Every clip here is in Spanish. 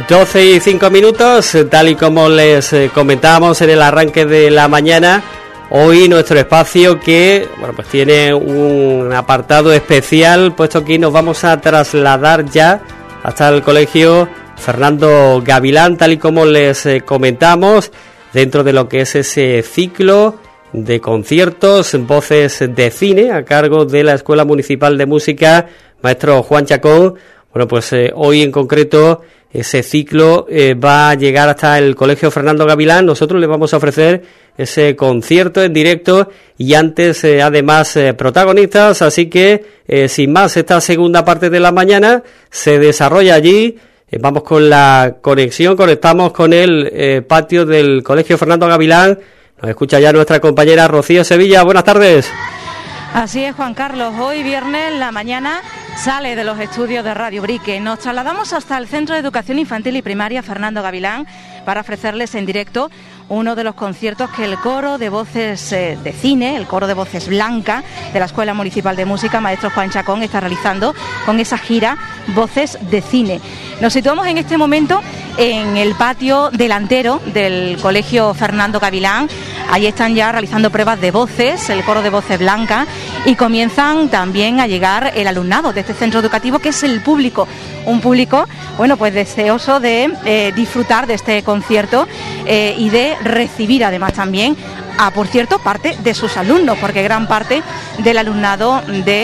12:05, tal y como les comentábamos en el arranque de la mañana, hoy nuestro espacio que pues tiene un apartado especial, puesto que nos vamos a trasladar ya hasta el colegio Fernando Gavilán, tal y como les comentamos, dentro de lo que es ese ciclo de conciertos, voces de cine, a cargo de la Escuela Municipal de Música, maestro Juan Chacón. Bueno, pues hoy en concreto ese ciclo va a llegar hasta el colegio Fernando Gavilán. Nosotros les vamos a ofrecer ese concierto en directo y antes además protagonistas, así que sin más, esta segunda parte de la mañana se desarrolla allí. Vamos con la conexión, conectamos con el patio del colegio Fernando Gavilán. Nos escucha ya nuestra compañera Rocío Sevilla. Buenas tardes. Así es, Juan Carlos. Hoy viernes la mañana sale de los estudios de Radio Brique. Nos trasladamos hasta el Centro de Educación Infantil y Primaria Fernando Gavilán para ofrecerles en directo uno de los conciertos que el coro de voces de cine, el coro de voces blanca de la Escuela Municipal de Música, maestro Juan Chacón, está realizando con esa gira Voces de Cine. Nos situamos en este momento en el patio delantero del colegio Fernando Gavilán. Ahí están ya realizando pruebas de voces, el coro de voces blanca, y comienzan también a llegar el alumnado de este centro educativo, que es el público, un público, bueno, pues deseoso de disfrutar de este concierto y de recibir además también por cierto, parte de sus alumnos, porque gran parte del alumnado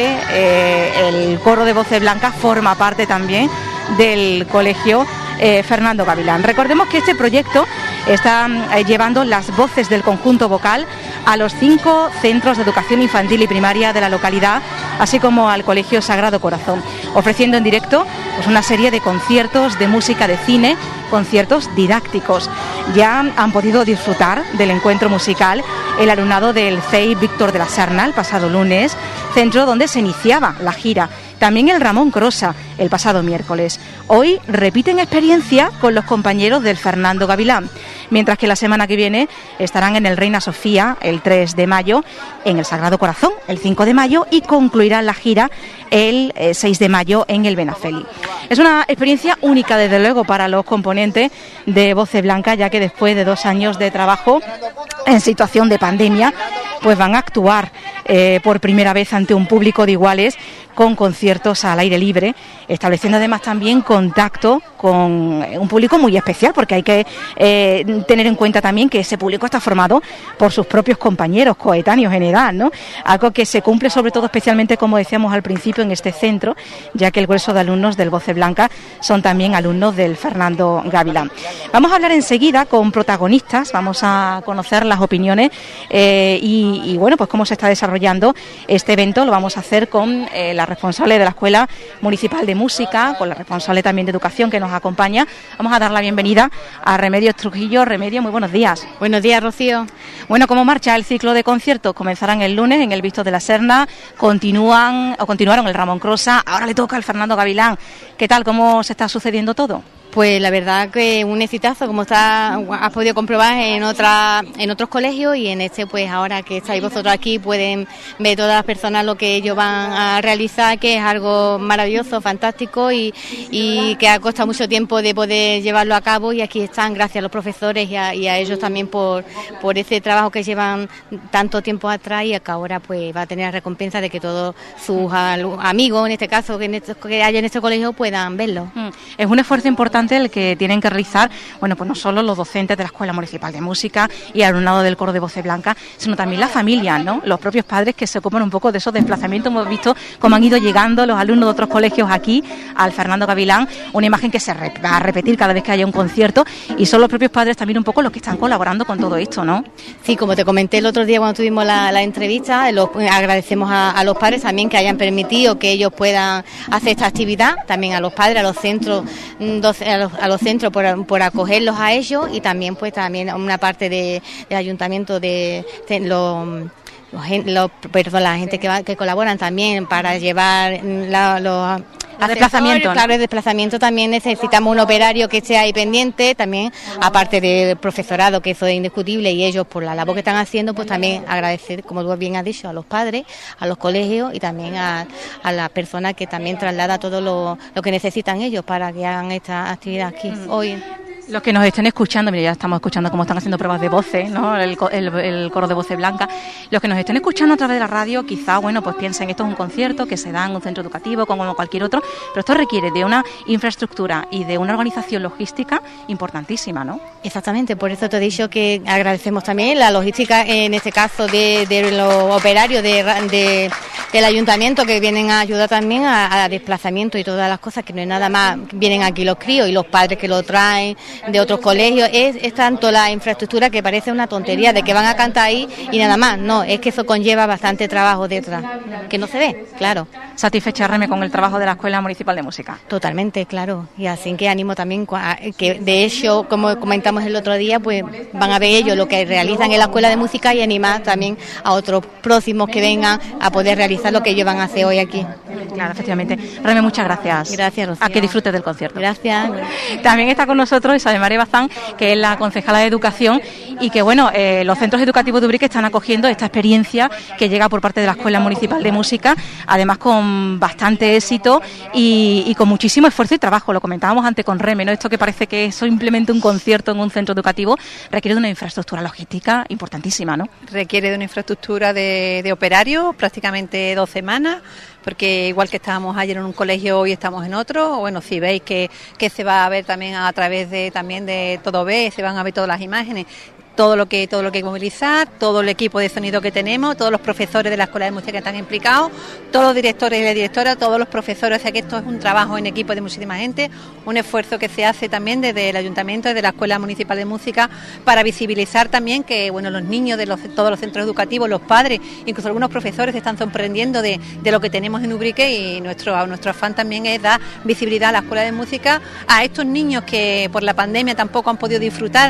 del coro de voces blancas forma parte también del colegio Fernando Gavilán. Recordemos que este proyecto está llevando las voces del conjunto vocal a los 5 centros de educación infantil y primaria de la localidad, así como al Colegio Sagrado Corazón, ofreciendo en directo pues una serie de conciertos de música de cine, conciertos didácticos. Ya han podido disfrutar del encuentro musical el alumnado del CEI Víctor de la Serna el pasado lunes, centro donde se iniciaba la gira. También el Ramón Crosa el pasado miércoles. Hoy repiten experiencia con los compañeros del Fernando Gavilán, mientras que la semana que viene estarán en el Reina Sofía el 3 de mayo, en el Sagrado Corazón el 5 de mayo y concluirán la gira el 6 de mayo en el Benafeli. Es una experiencia única, desde luego, para los componentes de Voces Blancas, ya que después de 2 años de trabajo en situación de pandemia, pues van a actuar por primera vez ante un público de iguales, con conciertos al aire libre, estableciendo además también contacto con un público muy especial, porque hay que tener en cuenta también que ese público está formado por sus propios compañeros, coetáneos en edad, ¿no? Algo que se cumple sobre todo especialmente, como decíamos al principio, en este centro, ya que el grueso de alumnos del Voces Blancas son también alumnos del Fernando Gavilán. Vamos a hablar enseguida con protagonistas, vamos a conocer las opiniones y bueno, pues cómo se está desarrollando este evento. Lo vamos a hacer con la responsable de la Escuela Municipal de Música, con la responsable también de Educación que nos acompaña. Vamos a dar la bienvenida a Remedios Trujillo. Remedio, muy buenos días. Buenos días, Rocío. Bueno, ¿cómo marcha el ciclo de conciertos? Comenzarán el lunes en el Víctor de la Serna, continuaron el Ramón Crosa, ahora le toca al Fernando Gavilán. ¿Qué tal? ¿Cómo se está sucediendo todo? Pues la verdad que un exitazo, como has podido comprobar en otros colegios, y en este, pues ahora que estáis vosotros aquí, pueden ver todas las personas lo que ellos van a realizar, que es algo maravilloso, fantástico y que ha costado mucho tiempo de poder llevarlo a cabo, y aquí están, gracias a los profesores y a ellos también por ese trabajo que llevan tanto tiempo atrás, y que ahora pues va a tener la recompensa de que todos sus amigos, en este caso, que haya en este colegio, puedan verlo. Es un esfuerzo importante el que tienen que realizar, bueno, pues no solo los docentes de la Escuela Municipal de Música y el alumnado del coro de Voces Blancas, sino también las familias, ¿no? Los propios padres que se ocupan un poco de esos desplazamientos. Hemos visto cómo han ido llegando los alumnos de otros colegios aquí al Fernando Gavilán, una imagen que se va a repetir cada vez que haya un concierto, y son los propios padres también un poco los que están colaborando con todo esto, ¿no? Sí, como te comenté el otro día cuando tuvimos la entrevista, agradecemos a los padres también que hayan permitido que ellos puedan hacer esta actividad, también a los padres, a los centros, a los centros por acogerlos a ellos, y también pues también una parte del ayuntamiento de la gente que colaboran también para llevar A desplazamiento, ¿no? Claro, el desplazamiento también necesitamos un operario que esté ahí pendiente, también, aparte del profesorado, que eso es indiscutible, y ellos por la labor que están haciendo, pues también agradecer, como tú bien has dicho, a los padres, a los colegios y también a las personas que también traslada todo lo que necesitan ellos para que hagan esta actividad aquí hoy. Los que nos estén escuchando, mira, ya estamos escuchando cómo están haciendo pruebas de voces, ¿no? El coro de voces blancas. Los que nos estén escuchando a través de la radio, quizá, bueno, pues piensen, esto es un concierto que se da en un centro educativo como cualquier otro, pero esto requiere de una infraestructura y de una organización logística importantísima, ¿no? Exactamente, por eso te he dicho que agradecemos también la logística, en este caso de los operarios del ayuntamiento, que vienen a ayudar también a desplazamiento y todas las cosas, que no es nada más, vienen aquí los críos y los padres que lo traen de otros colegios, es tanto la infraestructura que parece una tontería de que van a cantar ahí y nada más, no, es que eso conlleva bastante trabajo detrás, que no se ve, claro. ¿Satisfecha, Reme, con el trabajo de la Escuela Municipal de Música? Totalmente, claro, y así que animo también que de hecho, como comentamos el otro día, pues van a ver ellos lo que realizan en la Escuela de Música y animar también a otros próximos que vengan a poder realizar lo que ellos van a hacer hoy aquí. Claro, efectivamente. Reme, muchas gracias. Gracias, Rocío. A que disfrutes del concierto. Gracias. También está con nosotros Isabel María Bazán, que es la concejala de Educación, y que, bueno, los centros educativos de Ubrique están acogiendo esta experiencia que llega por parte de la Escuela Municipal de Música, además con bastante éxito y con muchísimo esfuerzo y trabajo. Lo comentábamos antes con Reme, ¿no? Esto que parece que es simplemente un concierto en un centro educativo requiere de una infraestructura logística importantísima, ¿no? Requiere de una infraestructura de operarios, prácticamente 2 semanas, porque igual que estábamos ayer en un colegio, hoy estamos en otro. Bueno, si veis que se va a ver también a través de Todo Ve, se van a ver todas las imágenes, todo lo que hay que movilizar, todo el equipo de sonido que tenemos, todos los profesores de la Escuela de Música que están implicados, todos los directores y la directora, todos los profesores, o sea que esto es un trabajo en equipo de muchísima gente, un esfuerzo que se hace también desde el Ayuntamiento, desde la Escuela Municipal de Música, para visibilizar también que, bueno, los niños de todos los centros educativos, los padres, incluso algunos profesores se están sorprendiendo de lo que tenemos en Ubrique, y nuestro afán también es dar visibilidad a la Escuela de Música a estos niños que por la pandemia tampoco han podido disfrutar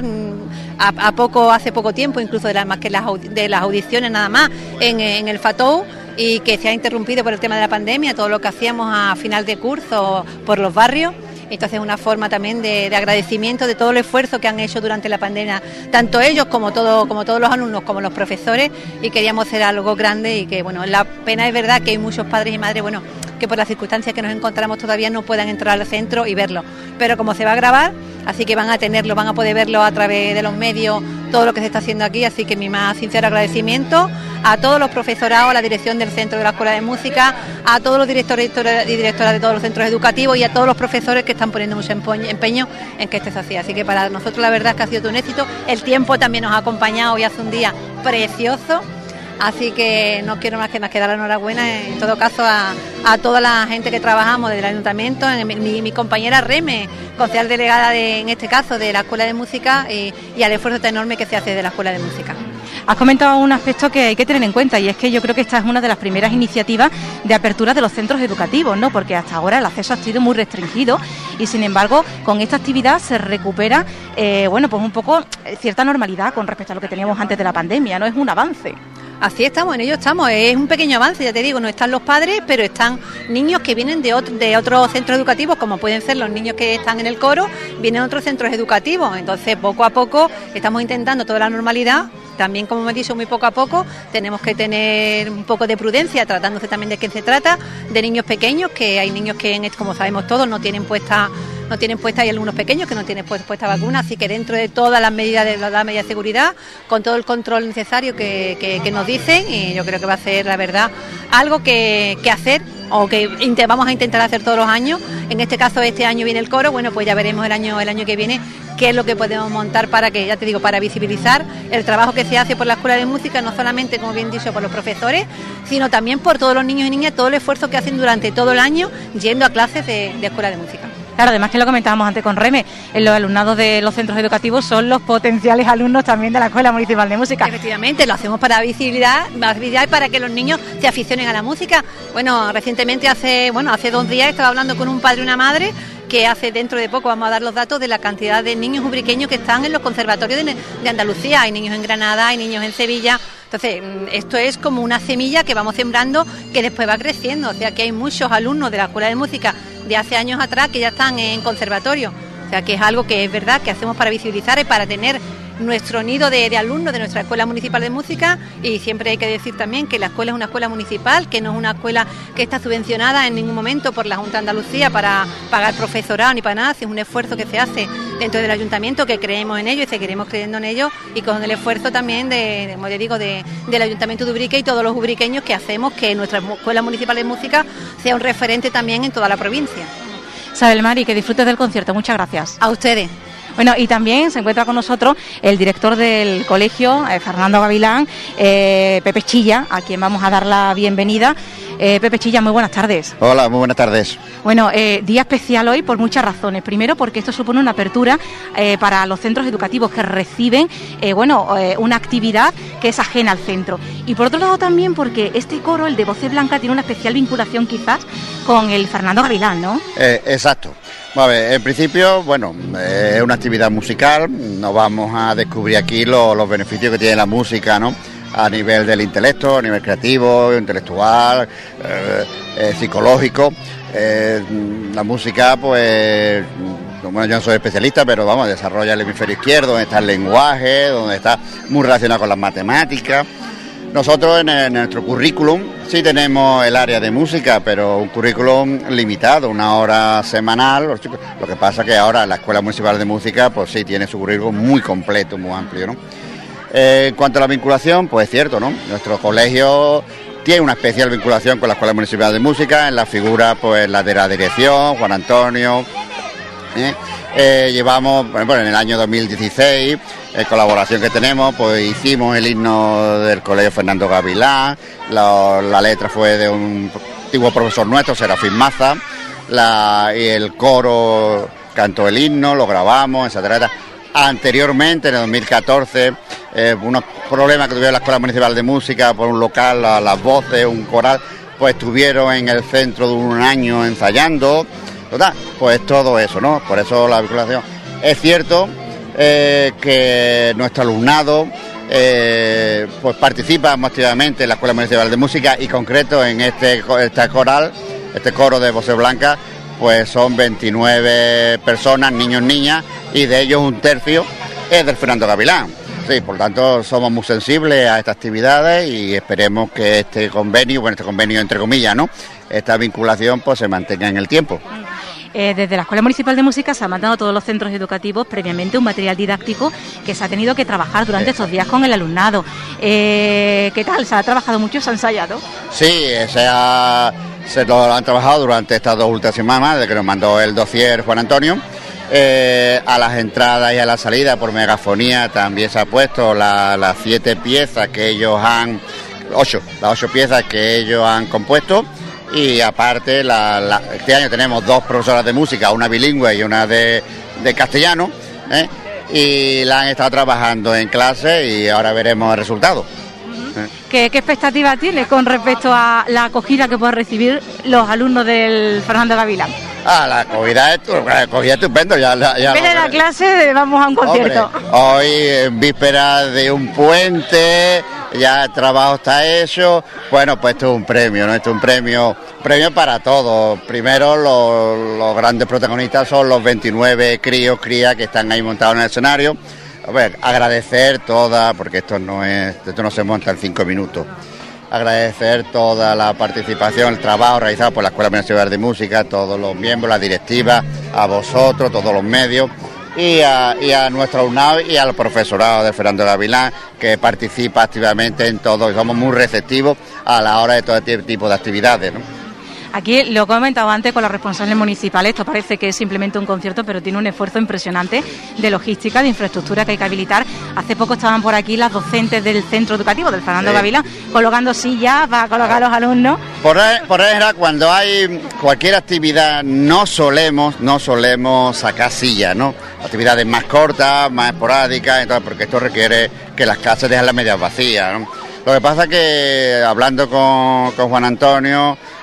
hace poco tiempo, incluso de las audiciones nada más en el FATOU, y que se ha interrumpido por el tema de la pandemia, todo lo que hacíamos a final de curso por los barrios. Entonces, una forma también de agradecimiento de todo el esfuerzo que han hecho durante la pandemia, tanto ellos como todos los alumnos, como los profesores, y queríamos hacer algo grande. Y que, bueno, la pena es verdad que hay muchos padres y madres, bueno, que por las circunstancias que nos encontramos todavía no puedan entrar al centro y verlo, pero como se va a grabar, así que van a poder verlo a través de los medios, todo lo que se está haciendo aquí. Así que mi más sincero agradecimiento a todos los profesorados, a la dirección del centro de la Escuela de Música, a todos los directores y directoras de todos los centros educativos y a todos los profesores que están poniendo mucho empeño en que esto se hacía. Así que para nosotros la verdad es que ha sido todo un éxito. El tiempo también nos ha acompañado y hace un día precioso. Así que no quiero más que dar la enhorabuena, en todo caso, a toda la gente que trabajamos desde el Ayuntamiento, mi compañera Reme, concejal delegada en este caso de la Escuela de Música, y al esfuerzo tan enorme que se hace de la Escuela de Música. Has comentado un aspecto que hay que tener en cuenta, y es que yo creo que esta es una de las primeras iniciativas de apertura de los centros educativos, ¿no? Porque hasta ahora el acceso ha sido muy restringido y, sin embargo, con esta actividad se recupera, pues un poco cierta normalidad con respecto a lo que teníamos antes de la pandemia, ¿no? Es un avance. Así estamos, en ello estamos, es un pequeño avance, ya te digo, no están los padres, pero están niños que vienen de otros centros educativos, como pueden ser los niños que están en el coro, vienen de otros centros educativos. Entonces, poco a poco estamos intentando toda la normalidad. También, como me he dicho, muy poco a poco tenemos que tener un poco de prudencia, tratándose también de quién se trata, de niños pequeños, que hay niños que, como sabemos todos, no tienen puesta, hay algunos pequeños que no tienen puesta vacuna, así que dentro de todas las medidas de seguridad, con todo el control necesario que nos dicen, y yo creo que va a ser, la verdad, algo que hacer, o que vamos a intentar hacer todos los años. En este caso, este año viene el coro, bueno, pues ya veremos el año que viene qué es lo que podemos montar para que, ya te digo, para visibilizar el trabajo que se hace por la Escuela de Música, no solamente, como bien dicho, por los profesores, sino también por todos los niños y niñas, todo el esfuerzo que hacen durante todo el año yendo a clases de Escuela de Música. Claro, además que lo comentábamos antes con Reme, los alumnados de los centros educativos son los potenciales alumnos también de la Escuela Municipal de Música. Efectivamente, lo hacemos para visibilidad y para que los niños se aficionen a la música. Bueno, recientemente, hace 2 días, estaba hablando con un padre y una madre que dentro de poco vamos a dar los datos de la cantidad de niños ubriqueños que están en los conservatorios de Andalucía. Hay niños en Granada, hay niños en Sevilla. Entonces, esto es como una semilla que vamos sembrando que después va creciendo. O sea, que hay muchos alumnos de la Escuela de Música de hace años atrás que ya están en conservatorio. O sea, que es algo que es verdad que hacemos para visibilizar y para tener nuestro nido de alumnos de nuestra Escuela Municipal de Música. Y siempre hay que decir también que la escuela es una escuela municipal, que no es una escuela que está subvencionada en ningún momento por la Junta de Andalucía para pagar profesorado ni para nada. Es un esfuerzo que se hace dentro del ayuntamiento, que creemos en ello y seguiremos creyendo en ello, y con el esfuerzo también como les digo, del Ayuntamiento de Ubrique y todos los ubriqueños que hacemos que nuestra Escuela Municipal de Música sea un referente también en toda la provincia. Isabel Mari, que disfrutes del concierto. Muchas gracias. A ustedes. Bueno, y también se encuentra con nosotros el director del colegio, Fernando Gavilán, Pepe Chilla, a quien vamos a dar la bienvenida. Pepe Chilla, muy buenas tardes. Hola, muy buenas tardes. Bueno, día especial hoy por muchas razones. Primero, porque esto supone una apertura para los centros educativos que reciben una actividad que es ajena al centro. Y por otro lado también porque este coro, el de Voces Blancas, tiene una especial vinculación quizás con el Fernando Gavilán, ¿no? Exacto. A ver, en principio, es una actividad musical, no vamos a descubrir aquí los beneficios que tiene la música, ¿no? A nivel del intelecto, a nivel creativo, intelectual, psicológico. La música, pues, yo no soy especialista, pero vamos, desarrolla el hemisferio izquierdo, donde está el lenguaje, donde está muy relacionado con las matemáticas. Nosotros en nuestro currículum sí tenemos el área de música, pero un currículum limitado, 1 hora semanal. Lo que pasa que ahora la Escuela Municipal de Música, pues sí, tiene su currículum muy completo, muy amplio, ¿no? En cuanto a la vinculación, pues es cierto, ¿no? Nuestro colegio tiene una especial vinculación con la Escuela Municipal de Música, en la figura, pues, la de la dirección, Juan Antonio. Llevamos, en el año 2016, en colaboración que tenemos, pues hicimos el himno del Colegio Fernando Gavilán, la letra fue de un antiguo profesor nuestro, Serafín Maza, y el coro cantó el himno, lo grabamos, etcétera. Anteriormente, en el 2014, unos problemas que tuvieron la Escuela Municipal de Música por un local, las voces, un coral, pues estuvieron en el centro de un año ensayando. Total, pues todo eso, ¿no? Por eso la vinculación. Es cierto que nuestro alumnado pues participa más activamente en la Escuela Municipal de Música y concreto en este coral, este coro de Voces Blancas, pues son 29 personas, niños, niñas, y de ellos 1/3 es del Fernando Gavilán. Sí, por lo tanto somos muy sensibles a estas actividades y esperemos que este convenio entre comillas, ¿no? Esta vinculación pues se mantenga en el tiempo. Desde la Escuela Municipal de Música se ha mandado a todos los centros educativos previamente un material didáctico que se ha tenido que trabajar durante estos días con el alumnado. ¿Qué tal? ¿Se ha trabajado mucho? ¿Se ha ensayado? Sí, se lo han trabajado durante estas 2 últimas semanas, desde que nos mandó el dossier Juan Antonio. A las entradas y a la salida por megafonía también se ha puesto las 7 piezas que ellos han... las 8 piezas que ellos han compuesto. Y aparte, este año tenemos 2 profesoras de música, una bilingüe y una de castellano, y la han estado trabajando en clase y ahora veremos el resultado. ¿Qué expectativa tiene con respecto a la acogida que puedan recibir los alumnos del Fernando Gavilán? La acogida es estupendo. Viene la clase, vamos a un concierto. Hombre, hoy, en víspera de un puente, ya el trabajo está hecho. Bueno, pues esto es un premio, ¿no? Esto es un premio para todos. Primero, los grandes protagonistas son los 29 crías que están ahí montados en el escenario. A ver, agradecer porque esto no se monta en 5 minutos. Agradecer toda la participación, el trabajo realizado por la Escuela Municipal de Música, todos los miembros, la directiva, a vosotros, todos los medios, y a nuestro alumnado y al profesorado de Fernando Gavilán, que participa activamente en todo, y somos muy receptivos a la hora de todo este tipo de actividades, ¿no? Aquí lo he comentado antes con los responsables municipales, esto parece que es simplemente un concierto, pero tiene un esfuerzo impresionante de logística, de infraestructura que hay que habilitar. Hace poco estaban por aquí las docentes del centro educativo del Fernando Gavilán colocando sillas para colocar a los alumnos. Por ejemplo, cuando hay cualquier actividad no solemos sacar sillas, ¿no? Actividades más cortas, más esporádicas, entonces, porque esto requiere que las clases dejen las medias vacías, ¿no? Lo que pasa es que hablando con Juan Antonio,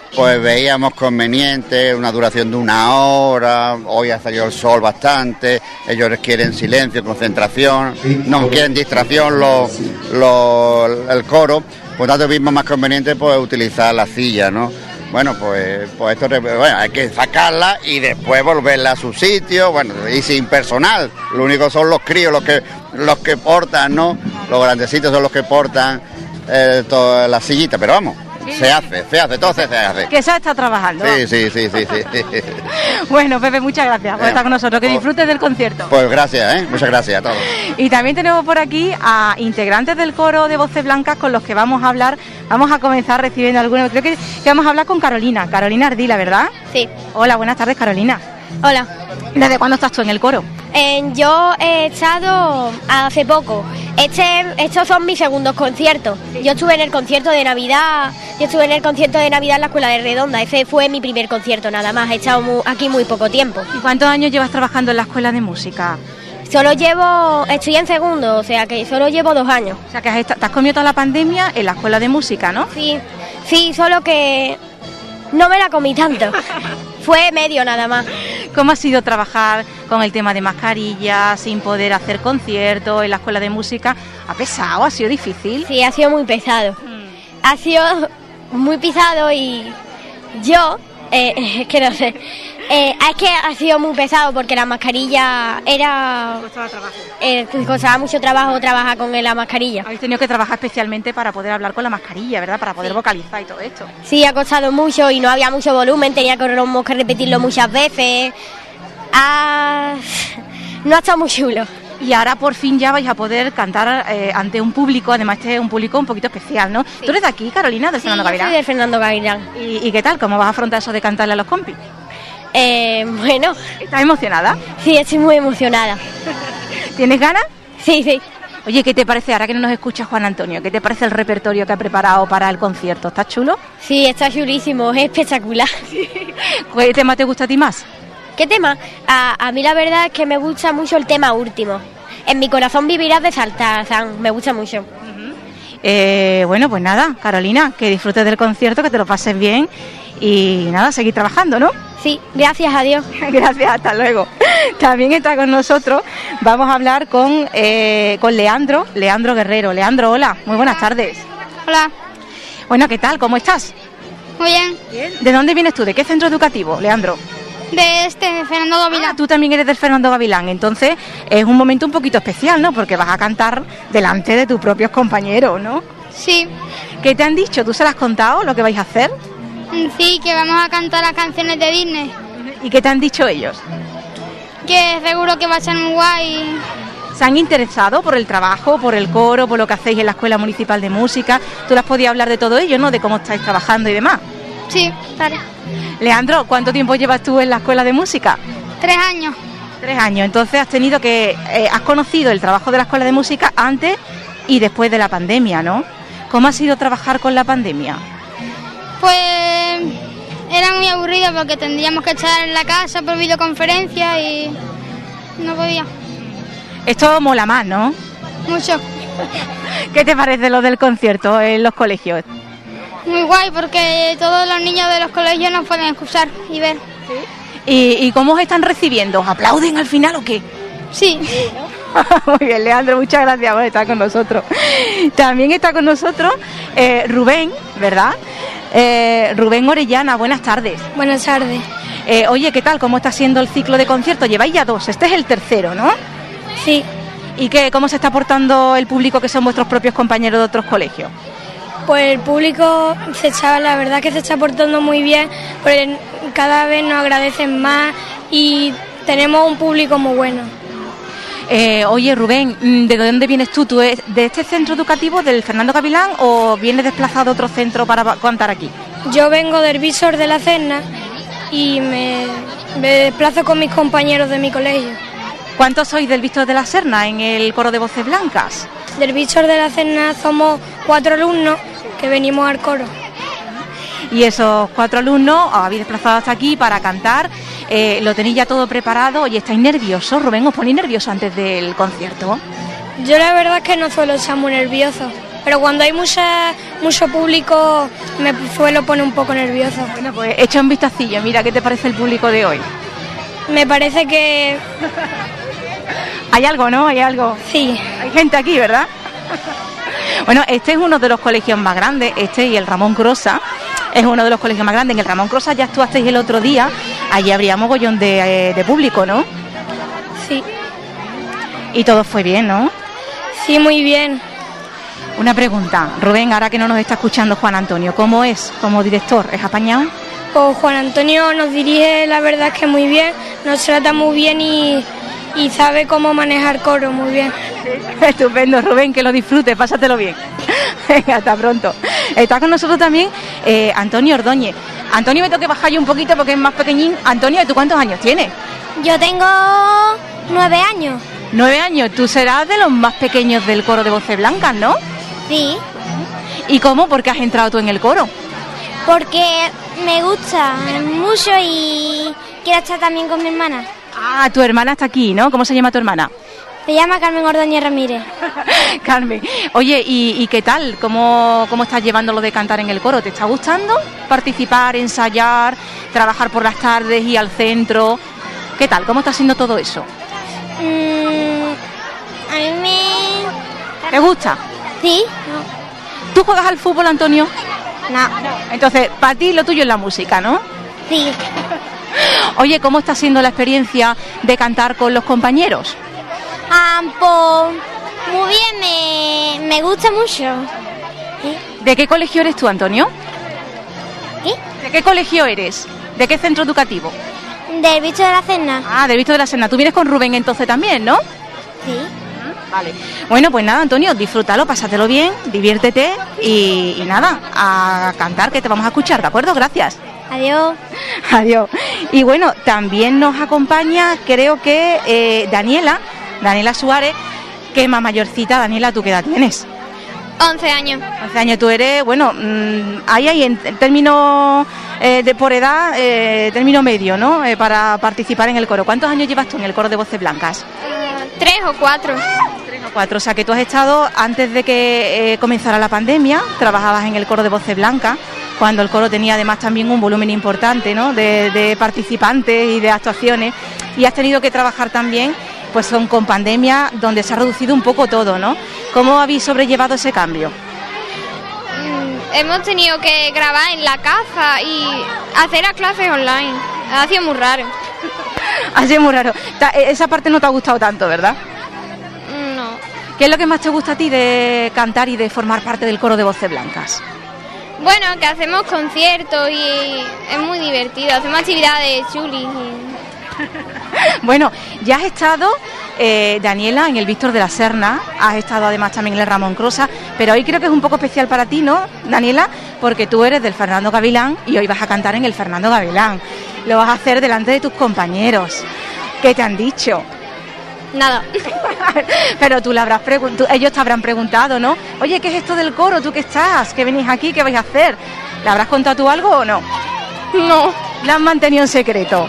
pues veíamos conveniente una duración de 1 hora. Hoy ha salido el sol bastante, ellos quieren silencio, concentración, no quieren distracción el coro, por tanto vimos más conveniente pues utilizar la silla, ¿no? Bueno, pues esto hay que sacarla y después volverla a su sitio, bueno, y sin personal. Lo único son los críos los que portan, ¿no? Los grandecitos son los que portan toda la sillita, pero vamos, se hace, todo se hace. Que se está trabajando. Sí. Bueno, Pepe, muchas gracias por estar con nosotros, que disfrutes del concierto. Pues gracias, muchas gracias a todos. Y también tenemos por aquí a integrantes del coro de Voces Blancas con los que vamos a hablar. Vamos a comenzar recibiendo algunos. Creo que vamos a hablar con Carolina Ardila, ¿verdad? Sí. Hola, buenas tardes, Carolina. Hola. ¿Desde cuándo estás tú en el coro? Yo he estado hace poco. Estos son mis segundos conciertos. Yo estuve en el concierto de Navidad. En la Escuela de Redonda. Ese fue mi primer concierto, nada más. He estado aquí muy poco tiempo. ¿Y cuántos años llevas trabajando en la Escuela de Música? Estoy en segundo, o sea que solo llevo 2 años. O sea que te has comido toda la pandemia en la Escuela de Música, ¿no? Sí, solo que no me la comí tanto. Fue medio nada más. ¿Cómo ha sido trabajar con el tema de mascarillas, sin poder hacer conciertos en la Escuela de Música? ¿Ha pesado? ¿Ha sido difícil? Sí, ha sido muy pesado. Ha sido muy pesado y yo, es que no sé, es que ha sido muy pesado porque la mascarilla costaba mucho trabajo trabajar con la mascarilla. Habéis tenido que trabajar especialmente para poder hablar con la mascarilla, ¿verdad? Para poder vocalizar y todo esto. Sí, ha costado mucho y no había mucho volumen, teníamos que repetirlo muchas veces. No ha estado muy chulo. Y ahora por fin ya vais a poder cantar ante un público, además este es un público un poquito especial, ¿no? Sí. ¿Tú eres de aquí, Carolina, del Fernando Gavilán? Sí, del Fernando Gavilán. ¿Y qué tal? ¿Cómo vas a afrontar eso de cantarle a los compis? Bueno. ¿Estás emocionada? Sí, estoy muy emocionada. ¿Tienes ganas? Sí. Oye, ¿qué te parece, ahora que no nos escucha Juan Antonio, qué te parece el repertorio que ha preparado para el concierto? ¿Está chulo? Sí, está chulísimo, es espectacular. ¿Qué tema te gusta a ti más? ¿Qué tema? A mí la verdad es que me gusta mucho el tema último. En mi corazón vivirás de Saltarzán, me gusta mucho. Bueno, pues nada, Carolina, que disfrutes del concierto, que te lo pases bien y nada, seguir trabajando, ¿no? Sí, gracias a Dios. Gracias, hasta luego. También está con nosotros, vamos a hablar con Leandro Guerrero. Leandro, hola, muy buenas tardes. Hola. Bueno, ¿qué tal? ¿Cómo estás? Muy bien. ¿De dónde vienes tú? ¿De qué centro educativo, Leandro? De Fernando Gavilán. Tú también eres del Fernando Gavilán, entonces es un momento un poquito especial, ¿no? Porque vas a cantar delante de tus propios compañeros, ¿no? Sí. ¿Qué te han dicho? ¿Tú se las has contado lo que vais a hacer? Sí, que vamos a cantar las canciones de Disney. ¿Y qué te han dicho ellos? Que seguro que va a ser muy guay. ¿Se han interesado por el trabajo, por el coro, por lo que hacéis en la Escuela Municipal de Música? ¿Tú les has podido hablar de todo ello, no? De cómo estáis trabajando y demás. Sí, claro. Leandro, ¿cuánto tiempo llevas tú en la Escuela de Música? 3 años. 3 años, entonces has conocido el trabajo de la Escuela de Música antes y después de la pandemia, ¿no? ¿Cómo ha sido trabajar con la pandemia? Pues era muy aburrido porque tendríamos que estar en la casa por videoconferencia y no podía. Esto mola más, ¿no? Mucho. ¿Qué te parece lo del concierto en los colegios? Muy guay porque todos los niños de los colegios nos pueden escuchar y ver. ¿Sí? ¿Y cómo os están recibiendo? ¿Os aplauden al final o qué? Sí. Muy bien, Leandro, muchas gracias por estar con nosotros. También está con nosotros Rubén, ¿verdad? Rubén Orellana, buenas tardes. Buenas tardes. Oye, ¿qué tal? ¿Cómo está siendo el ciclo de conciertos? Lleváis ya 2, este es el tercero, ¿no? Sí. ¿Y cómo se está portando el público que son vuestros propios compañeros de otros colegios? Pues el público la verdad que se está portando muy bien, porque cada vez nos agradecen más y tenemos un público muy bueno. Oye, Rubén, ¿de dónde vienes tú? ¿Tú eres de este centro educativo, del Fernando Gavilán, o vienes desplazado a otro centro para cantar aquí? Yo vengo del Visor de la Serna y me desplazo con mis compañeros de mi colegio. ¿Cuántos sois del Visor de la Serna en el coro de Voces Blancas? Del Visor de la Serna somos 4 alumnos que venimos al coro. Y esos 4 alumnos os habéis desplazado hasta aquí para cantar, lo tenéis ya todo preparado. Oye, ¿estáis nerviosos, Rubén? ¿Os ponéis nerviosos antes del concierto? Yo la verdad es que no suelo estar muy nervioso. pero cuando hay mucho público me suelo poner un poco nerviosa. Bueno, pues echa un vistacillo, mira, ¿qué te parece el público de hoy? Me parece que Hay algo, ¿no? Hay algo. sí. Hay gente aquí, ¿verdad? Bueno, este es uno de los colegios más grandes, este y el Ramón Crosa. Es uno de los colegios más grandes. En el Ramón Crosa ya actuasteis el otro día. Allí habría mogollón de público, ¿no? Sí, Y todo fue bien, ¿no? sí, muy bien. Una pregunta, Rubén, ahora que no nos está escuchando Juan Antonio, ¿cómo es como director? ¿Es apañado? Pues Juan Antonio nos dirige, la verdad es que muy bien, nos trata muy bien y sabe cómo manejar coro muy bien. Estupendo, Rubén, que lo disfrutes, pásatelo bien. Venga, hasta pronto. Está con nosotros también Antonio Ordóñez. Antonio, me tengo que bajar yo un poquito porque es más pequeñín. Antonio, ¿tú cuántos años tienes? Yo tengo 9 años. 9 años. Tú serás de los más pequeños del coro de Voces Blancas, ¿no? Sí, ¿Y cómo? ¿Por qué has entrado tú en el coro? porque me gusta mucho y quiero estar también con mi hermana. Ah, tu hermana está aquí, ¿no? ¿Cómo se llama tu hermana? Se llama Carmen Ordóñez Ramírez. Carmen. Oye, ¿y qué tal? ¿Cómo estás llevando lo de cantar en el coro? ¿Te está gustando participar, ensayar, trabajar por las tardes y al centro? ¿Qué tal? ¿Cómo está siendo todo eso? A mí me... ¿Te gusta? ¿Sí? ¿Tú juegas al fútbol, Antonio? No. Entonces, para ti lo tuyo es la música, ¿no? Sí. Oye, ¿cómo está siendo la experiencia de cantar con los compañeros? Pues muy bien, me gusta mucho. ¿De qué colegio eres tú, Antonio? ¿Qué? ¿De qué colegio eres? ¿De qué centro educativo? Del bicho de la cena. Ah, del Visto de la Serna. Tú vienes con Rubén entonces también, ¿no? Sí. Vale. Bueno, pues nada, Antonio, disfrútalo, pásatelo bien, diviértete y nada, a cantar, que te vamos a escuchar, ¿de acuerdo? Gracias. Adiós. Adiós. Y bueno, también nos acompaña, creo que Daniela Suárez, que es más mayorcita. Daniela, ¿tú qué edad tienes? 11 años. 11 años. Tú eres, bueno, ahí en términos por edad, término medio, ¿no? Para participar en el coro. ¿Cuántos años llevas tú en el coro de Voces Blancas? 3 o 4. 3 o 4, o sea que tú has estado, antes de que comenzara la pandemia, trabajabas en el coro de Voces Blancas, cuando el coro tenía además también un volumen importante, ¿no? de participantes y de actuaciones, y has tenido que trabajar también pues con pandemia, donde se ha reducido un poco todo, ¿no? ¿Cómo habéis sobrellevado ese cambio? Hemos tenido que grabar en la casa y hacer las clases online. Ha sido muy raro. Ha sido muy raro. Esa parte no te ha gustado tanto, ¿verdad? No. ¿Qué es lo que más te gusta a ti de cantar y de formar parte del coro de Voces Blancas? Bueno, que hacemos conciertos y es muy divertido. Hacemos actividades chulis. Bueno, ya has estado, Daniela, en el Víctor de la Serna, has estado además también en el Ramón Crosa, pero hoy creo que es un poco especial para ti, ¿no, Daniela? Porque tú eres del Fernando Gavilán y hoy vas a cantar en el Fernando Gavilán. Lo vas a hacer delante de tus compañeros. ¿Qué te han dicho? Nada. Pero tú le habrás ellos te habrán preguntado, ¿no? Oye, ¿qué es esto del coro? ¿Tú qué estás? ¿Qué venís aquí? ¿Qué vais a hacer? ¿Le habrás contado tú algo o no? No. La han mantenido en secreto.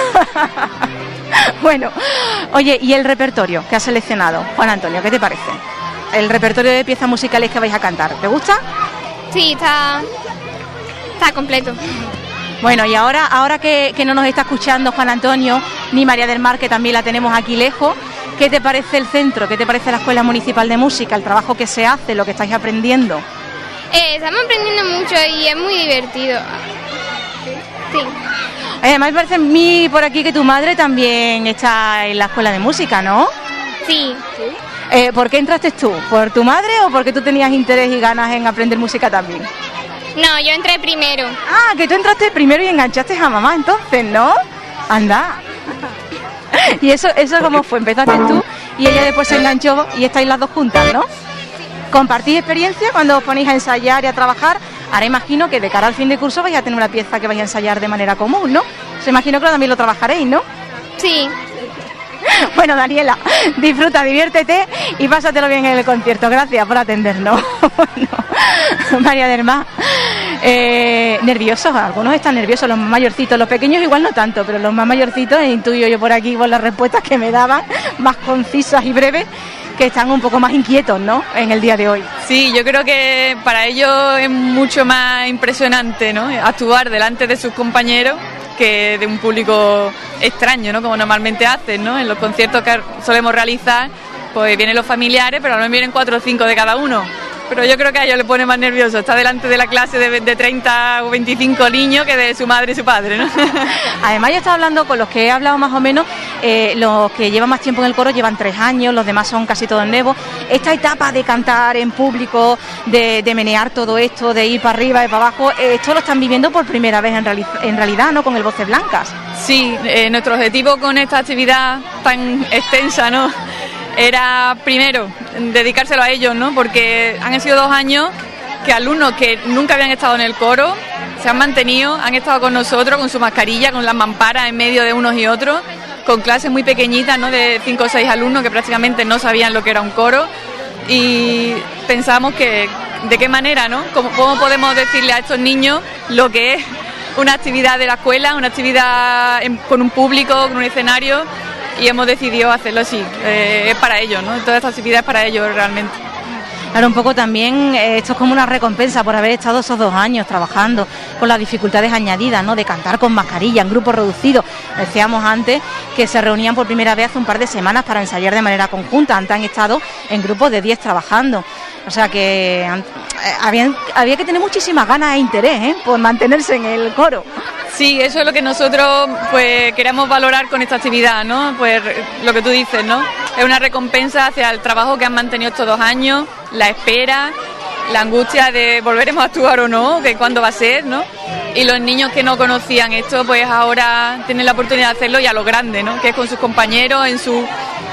Bueno, oye, ¿y el repertorio que has seleccionado, Juan Antonio, qué te parece? El repertorio de piezas musicales que vais a cantar, ¿te gusta? Sí, está completo. Bueno, y ahora que no nos está escuchando Juan Antonio ni María del Mar, que también la tenemos aquí lejos, ¿qué te parece el centro? ¿Qué te parece la Escuela Municipal de Música, el trabajo que se hace, lo que estáis aprendiendo? Estamos aprendiendo mucho y es muy divertido. Sí. Además, me parece a mí por aquí que tu madre también está en la Escuela de Música, ¿no? Sí. ¿Por qué entraste tú? ¿Por tu madre o porque tú tenías interés y ganas en aprender música también? No, yo entré primero. Ah, que tú entraste primero y enganchaste a mamá entonces, ¿no? Anda. ¿Y eso cómo fue? Empezaste tú y ella después se enganchó y estáis las dos juntas, ¿no? ¿Compartís experiencia cuando os ponéis a ensayar y a trabajar? Ahora imagino que de cara al fin de curso vais a tener una pieza que vais a ensayar de manera común, ¿no? Se imagino que también lo trabajaréis, ¿no? Sí. Bueno, Daniela, disfruta, diviértete y pásatelo bien en el concierto. Gracias por atendernos. Bueno, María del Mar, nerviosos, algunos están nerviosos, los más mayorcitos, los pequeños igual no tanto, pero los más mayorcitos, intuyo yo por aquí por las respuestas que me daban, más concisas y breves. que están un poco más inquietos, ¿no?, en el día de hoy. Sí, yo creo que para ellos es mucho más impresionante, ¿no?, actuar delante de sus compañeros que de un público extraño, ¿no?, como normalmente hacen, ¿no? En los conciertos que solemos realizar, pues vienen los familiares, pero a lo mejor vienen 4 o 5 de cada uno. Pero yo creo que a ellos les pone más nervioso estar delante de la clase de 30 o 25 niños que de su madre y su padre, ¿no? Además, yo estaba hablando con los que he hablado más o menos, los que llevan más tiempo en el coro llevan 3 años, los demás son casi todos nuevos. Esta etapa de cantar en público, de menear todo esto, de ir para arriba y para abajo, esto lo están viviendo por primera vez en realidad, ¿no?, con el Voces Blancas. Sí, nuestro objetivo con esta actividad tan extensa, ¿no?, era primero dedicárselo a ellos, ¿no?, porque han sido 2 años que alumnos que nunca habían estado en el coro se han mantenido, han estado con nosotros con su mascarilla, con las mamparas en medio de unos y otros, con clases muy pequeñitas, ¿no?, de 5 o 6 alumnos que prácticamente no sabían lo que era un coro, y pensamos que de qué manera, ¿no?, cómo podemos decirle a estos niños lo que es una actividad de la escuela, una actividad con un público, con un escenario, y hemos decidido hacerlo así. Es para ellos, ¿no? Toda esta actividad es para ellos realmente. Claro, un poco también esto es como una recompensa por haber estado esos 2 años trabajando con las dificultades añadidas, ¿no?, de cantar con mascarilla en grupos reducidos. Decíamos antes que se reunían por primera vez hace un par de semanas para ensayar de manera conjunta. Antes han estado en grupos de 10 trabajando. O sea que había que tener muchísimas ganas e interés, por mantenerse en el coro. Sí, eso es lo que nosotros pues queremos valorar con esta actividad, ¿no? Pues lo que tú dices, ¿no? Es una recompensa hacia el trabajo que han mantenido estos 2 años, la espera, la angustia de volveremos a actuar o no, de cuándo va a ser, ¿no? Y los niños que no conocían esto, pues ahora tienen la oportunidad de hacerlo y a lo grande, ¿no?, que es con sus compañeros, en su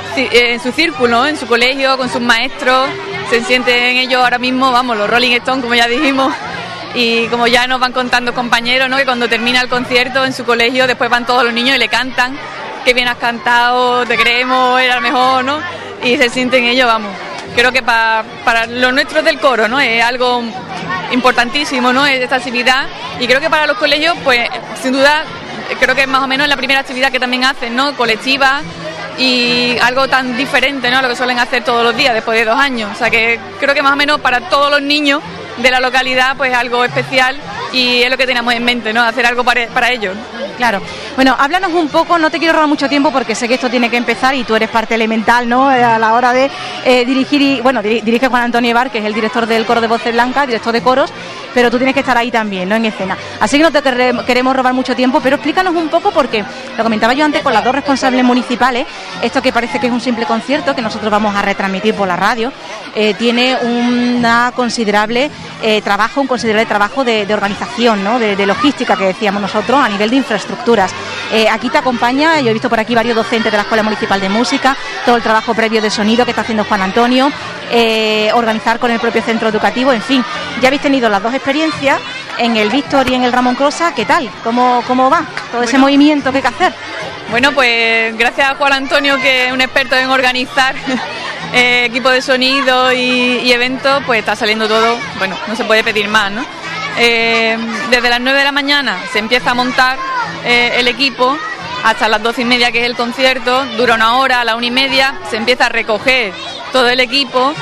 círculo, en su colegio, con sus maestros. Se sienten ellos ahora mismo, vamos, los Rolling Stones, como ya dijimos, y como ya nos van contando compañeros, ¿no?, que cuando termina el concierto en su colegio después van todos los niños y le cantan, qué bien has cantado, te creemos, era mejor, ¿no?, y se sienten ellos, vamos. Creo que para los nuestros del coro, ¿no?, es algo importantísimo, ¿no?, esta actividad, y creo que para los colegios, pues sin duda, creo que es más o menos la primera actividad que también hacen, ¿no?, colectiva, y algo tan diferente, ¿no?, a lo que suelen hacer todos los días después de 2 años. O sea que creo que más o menos para todos los niños de la localidad, pues algo especial, y es lo que teníamos en mente, ¿no?, hacer algo para ellos. Claro. Bueno, háblanos un poco, no te quiero robar mucho tiempo porque sé que esto tiene que empezar y tú eres parte elemental, ¿no?, a la hora de dirigir y, bueno, dirige Juan Antonio Ibar, que es el director del coro de Voces Blancas, director de coros, pero tú tienes que estar ahí también, ¿no?, en escena. Así que no te queremos robar mucho tiempo, pero explícanos un poco porque, lo comentaba yo antes con las 2 responsables municipales, esto que parece que es un simple concierto que nosotros vamos a retransmitir por la radio, tiene un considerable trabajo de organización, ¿no?, de logística, que decíamos nosotros, a nivel de infraestructuras. Aquí te acompaña, yo he visto por aquí varios docentes de la Escuela Municipal de Música, todo el trabajo previo de sonido que está haciendo Juan Antonio, organizar con el propio centro educativo, en fin, ya habéis tenido las 2 experiencias en el Víctor y en el Ramón Crosa. ¿Qué tal? ¿Cómo va todo ese movimiento que hay que hacer? Bueno, pues gracias a Juan Antonio, que es un experto en organizar equipo de sonido y eventos, pues está saliendo todo, bueno, no se puede pedir más, ¿no? Desde las 9 de la mañana se empieza a montar el equipo hasta las 12:30, que es el concierto, dura 1 hora, a las 1:30 se empieza a recoger todo el equipo.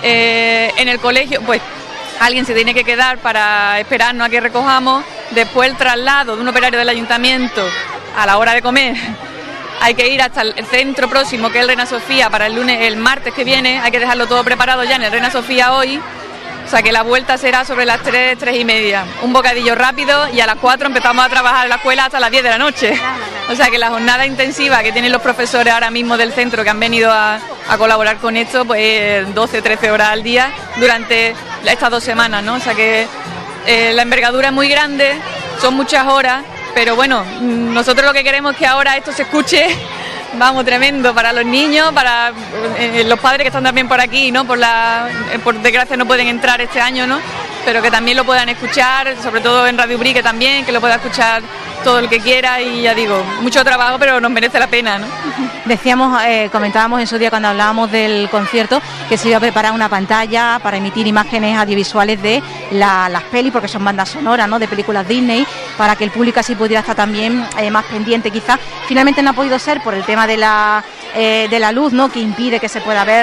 En el colegio, pues alguien se tiene que quedar para esperarnos a que recojamos. Después el traslado de un operario del ayuntamiento a la hora de comer. Hay que ir hasta el centro próximo, que es el Reina Sofía, para el martes que viene. Hay que dejarlo todo preparado ya en el Reina Sofía hoy. O sea que la vuelta será sobre las 3:30. Un bocadillo rápido y a las 4 empezamos a trabajar en la escuela hasta las 10 de la noche. O sea que la jornada intensiva que tienen los profesores ahora mismo del centro, que han venido a colaborar con esto, pues 12-13 horas al día durante estas 2 semanas, ¿no? O sea que la envergadura es muy grande, son muchas horas, pero bueno, nosotros lo que queremos es que ahora esto se escuche, vamos, tremendo para los niños, para los padres que están también por aquí, ¿no? Por desgracia no pueden entrar este año, ¿no? Pero que también lo puedan escuchar, sobre todo en Radio Brique también, que lo pueda escuchar todo el que quiera, y ya digo, mucho trabajo, pero nos merece la pena, ¿no? Decíamos, comentábamos en su día cuando hablábamos del concierto, que se iba a preparar una pantalla para emitir imágenes audiovisuales de las pelis, porque son bandas sonoras, ¿no?, de películas Disney, para que el público así pudiera estar también más pendiente quizás. Finalmente no ha podido ser por el tema de la de la luz, ¿no?, que impide que se pueda ver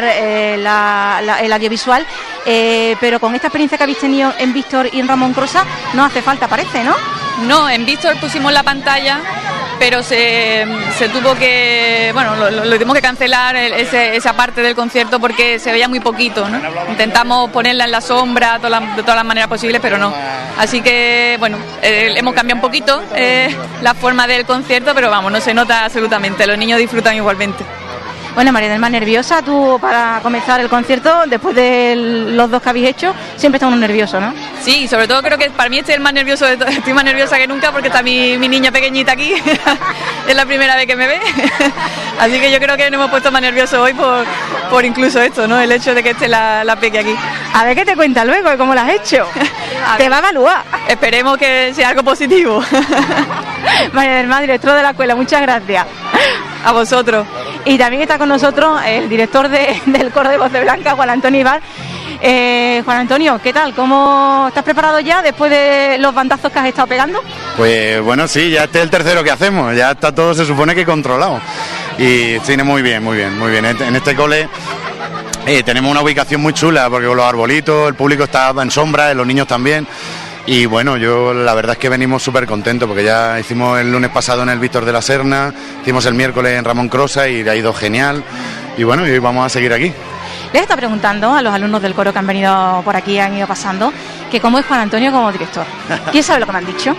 el audiovisual, pero con esta experiencia que habéis tenido en Víctor y en Ramón Crosa no hace falta, parece, ¿no? No, en Víctor pusimos la pantalla, pero se tuvo que, bueno, lo tuvimos que cancelar esa parte del concierto porque se veía muy poquito, ¿no? Intentamos ponerla en la sombra de todas las maneras posibles, pero no. Así que, bueno, hemos cambiado un poquito la forma del concierto, pero vamos, no se nota absolutamente, los niños disfrutan igualmente. Bueno, María del Mar, nerviosa tú para comenzar el concierto, después de los dos que habéis hecho, siempre está uno nervioso, ¿no? Sí, sobre todo creo que para mí estoy más nerviosa que nunca porque está mi niña pequeñita aquí, es la primera vez que me ve, así que yo creo que nos hemos puesto más nerviosos hoy por incluso esto, ¿no? El hecho de que esté la peque aquí. A ver qué te cuenta luego de cómo lo has hecho. Te va a evaluar. Esperemos que sea algo positivo. María del Mar, director de la escuela, muchas gracias. A vosotros. Y también está con nosotros el director del coro de Voz de Blanca, Juan Antonio Ibar. Juan Antonio, ¿qué tal? ¿Cómo estás preparado ya después de los bandazos que has estado pegando? Pues bueno, sí, ya este es el tercero que hacemos, ya está todo, se supone que controlado. Y sí, muy bien. En este cole tenemos una ubicación muy chula, porque con los arbolitos, el público está en sombra, los niños también. Y bueno, yo la verdad es que venimos súper contentos, porque ya hicimos el lunes pasado en el Víctor de la Serna, hicimos el miércoles en Ramón Crosa y ha ido genial. Y bueno, y hoy vamos a seguir aquí. Les está preguntando a los alumnos del coro que han venido por aquí, han ido pasando, que cómo es Juan Antonio como director. ¿Quién sabe lo que me han dicho?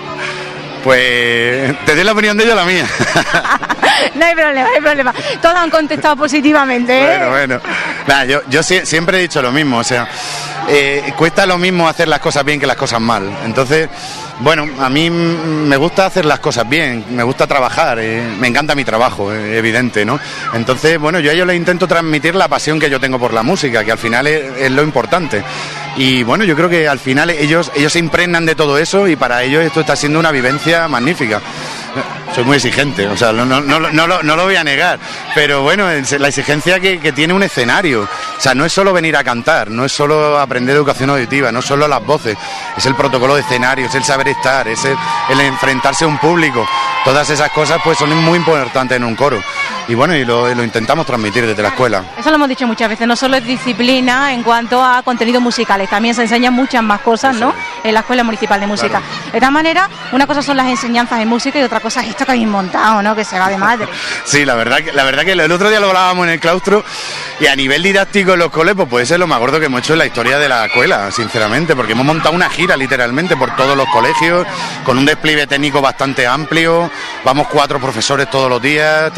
Pues te doy la opinión de ella, la mía. No hay problema. Todos han contestado positivamente, ¿eh? Bueno. Nah, yo siempre he dicho lo mismo, o sea, cuesta lo mismo hacer las cosas bien que las cosas mal. Entonces, bueno, a mí me gusta hacer las cosas bien, me gusta trabajar, me encanta mi trabajo, evidente, ¿no? Entonces, bueno, yo a ellos les intento transmitir la pasión que yo tengo por la música, que al final es lo importante. Y bueno, yo creo que al final ellos se impregnan de todo eso y para ellos esto está siendo una vivencia magnífica. Soy muy exigente, o sea, no lo voy a negar, pero bueno, la exigencia que tiene un escenario, o sea, no es solo venir a cantar, no es solo aprender educación auditiva, no es solo las voces, es el protocolo de escenario, es el saber estar, es el enfrentarse a un público, todas esas cosas pues son muy importantes en un coro. Y bueno, y lo intentamos transmitir desde la escuela. Eso lo hemos dicho muchas veces, no solo es disciplina en cuanto a contenidos musicales, también se enseñan muchas más cosas, ¿no?, en la Escuela Municipal de Música. Claro. De esta manera, una cosa son las enseñanzas en música y otra cosa es esto que habéis montado, ¿no?, que se va de madre. Sí, la verdad que el otro día lo hablábamos en el claustro y a nivel didáctico en los coles pues puede ser lo más gordo que hemos hecho en la historia de la escuela, sinceramente, porque hemos montado una gira literalmente por todos los colegios, con un despliegue técnico bastante amplio, vamos 4 profesores todos los días,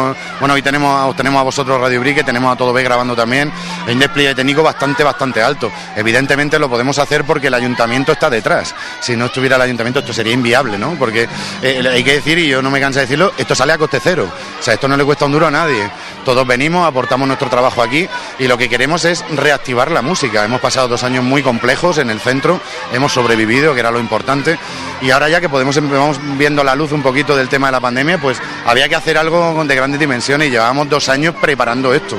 hoy tenemos a vosotros Radio Brique, tenemos a Todo B grabando también, hay un despliegue técnico bastante alto. Evidentemente lo podemos hacer porque el ayuntamiento está detrás. Si no estuviera el ayuntamiento esto sería inviable, ¿no? Porque hay que decir, y yo no me canso de decirlo, esto sale a coste cero. O sea, esto no le cuesta un duro a nadie. Todos venimos, aportamos nuestro trabajo aquí y lo que queremos es reactivar la música. Hemos pasado 2 años muy complejos en el centro, hemos sobrevivido, que era lo importante, y ahora ya que vamos viendo la luz un poquito del tema de la pandemia, pues había que hacer algo de grandes dimensiones y llevábamos 2 años preparando esto.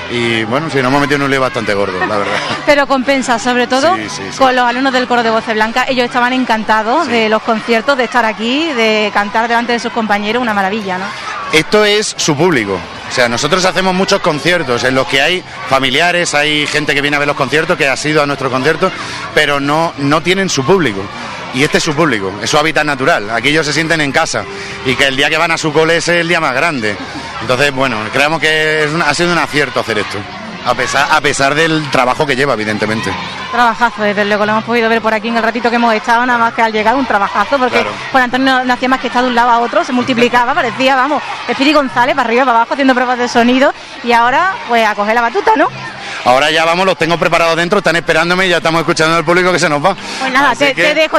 Y bueno, sí, nos hemos metido en un lío bastante gordo, la verdad. Pero compensa, sobre todo sí. Con los alumnos del coro de Voz de Blanca, ellos estaban encantados de los conciertos, de estar aquí, de cantar delante de sus compañeros, una maravilla, ¿no? Esto es su público. O sea, nosotros hacemos muchos conciertos en los que hay familiares, hay gente que viene a ver los conciertos, que ha sido a nuestro concierto, pero no tienen su público. Y este es su público, es su hábitat natural. Aquí ellos se sienten en casa y que el día que van a su cole es el día más grande. Entonces, bueno, creemos que ha sido un acierto hacer esto, a pesar del trabajo que lleva, evidentemente. Trabajazo, desde luego, lo hemos podido ver por aquí en el ratito que hemos estado, nada más que al llegar un trabajazo, porque claro, Juan Antonio no hacía más que estar de un lado a otro, se multiplicaba, parecía, vamos, Espiri González, para arriba, para abajo, haciendo pruebas de sonido, y ahora, pues, a coger la batuta, ¿no? Ahora ya vamos, los tengo preparados dentro, están esperándome y ya estamos escuchando al público que se nos va. Pues nada, te dejo,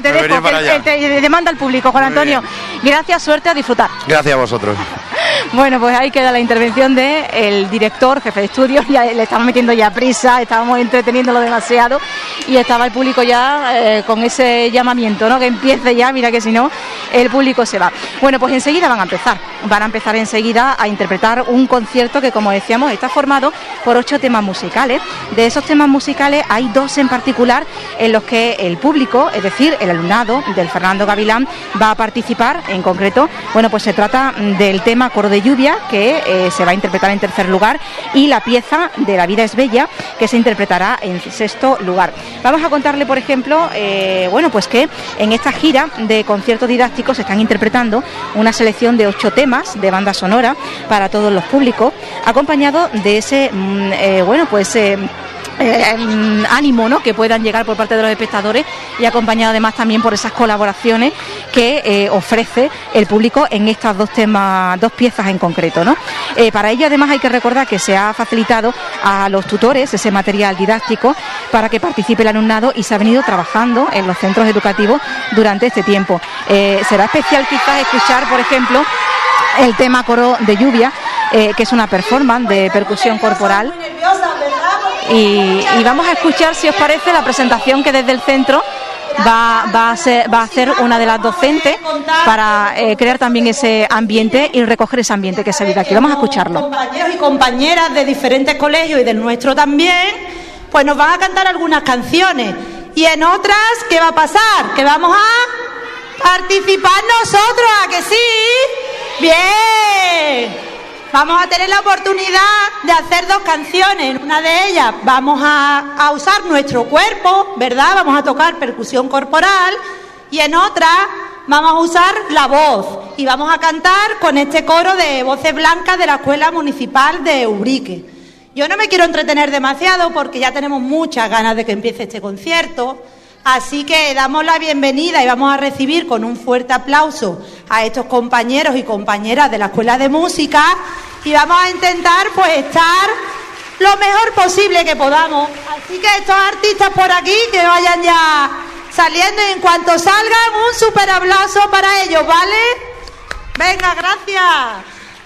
te demanda el público, Juan Antonio. Gracias, suerte, a disfrutar. Gracias a vosotros. Bueno, pues ahí queda la intervención del director, jefe de estudio, ya le estamos metiendo ya prisa, estábamos entreteniendo demasiado y estaba el público ya con ese llamamiento, ¿no? Que empiece ya, mira que si no, el público se va. Bueno, pues enseguida van a empezar enseguida a interpretar un concierto que, como decíamos, está formado por 8 temas musicales. De esos temas musicales hay 2 en particular en los que el público, es decir, el alumnado del Fernando Gavilán, va a participar. En concreto, bueno, pues se trata del tema Coro de Lluvia, que se va a interpretar en tercer lugar, y la pieza de La vida es bella, que se interpretará en sexto lugar. Vamos a contarle, por ejemplo, pues que en esta gira de conciertos didácticos se están interpretando una selección de 8 temas de banda sonora para todos los públicos, acompañado de ese ánimo, ¿no?, que puedan llegar por parte de los espectadores, y acompañado además también por esas colaboraciones que ofrece el público en estas dos piezas en concreto, ¿no? Para ello además hay que recordar que se ha facilitado a los tutores ese material didáctico para que participe el alumnado, y se ha venido trabajando en los centros educativos durante este tiempo. Será especial quizás escuchar, por ejemplo, el tema Coro de Lluvia, que es una performance de percusión corporal. Y vamos a escuchar, si os parece, la presentación que desde el centro va a hacer una de las docentes para crear también ese ambiente y recoger ese ambiente que se vive aquí. Vamos a escucharlo. Compañeros y compañeras de diferentes colegios y del nuestro también, pues nos van a cantar algunas canciones. Y en otras, ¿qué va a pasar? Que vamos a participar nosotros, ¿a que sí? ¡Bien! Vamos a tener la oportunidad de hacer 2 canciones. En una de ellas vamos a usar nuestro cuerpo, ¿verdad? Vamos a tocar percusión corporal, y en otra vamos a usar la voz, y vamos a cantar con este coro de voces blancas de la Escuela Municipal de Ubrique. Yo no me quiero entretener demasiado porque ya tenemos muchas ganas de que empiece este concierto. Así que damos la bienvenida y vamos a recibir con un fuerte aplauso a estos compañeros y compañeras de la Escuela de Música, y vamos a intentar pues estar lo mejor posible que podamos. Así que estos artistas por aquí que vayan ya saliendo, y en cuanto salgan un súper aplauso para ellos, ¿vale? Venga, gracias.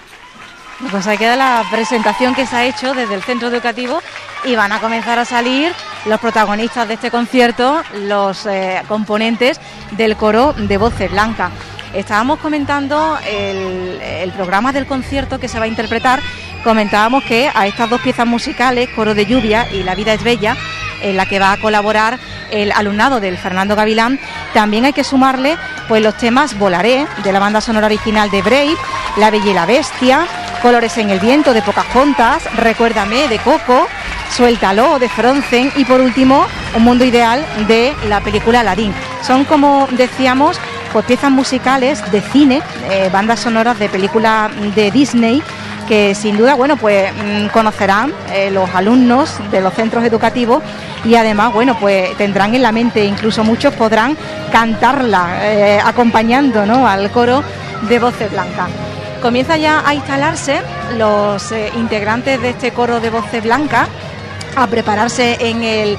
Pues ahí queda la presentación que se ha hecho desde el centro educativo, y van a comenzar a salir los protagonistas de este concierto, los componentes del coro de Voces Blancas. Estábamos comentando el programa del concierto que se va a interpretar. Comentábamos que a estas 2 piezas musicales, Coro de Lluvia y La vida es bella, en la que va a colaborar el alumnado del Fernando Gavilán, también hay que sumarle pues los temas Volaré, de la banda sonora original de Brave, La bella y la bestia, Colores en el viento, de Pocahontas, Recuérdame, de Coco, Suéltalo, de Frozen, y por último Un mundo ideal, de la película Aladdin. Son, como decíamos, pues piezas musicales de cine, bandas sonoras de películas de Disney, que sin duda, pues conocerán los alumnos de los centros educativos, y además, pues tendrán en la mente, incluso muchos podrán cantarla acompañando, ¿no?, al coro de Voces Blancas. Comienza ya a instalarse los integrantes de este coro de Voces Blancas, a prepararse en el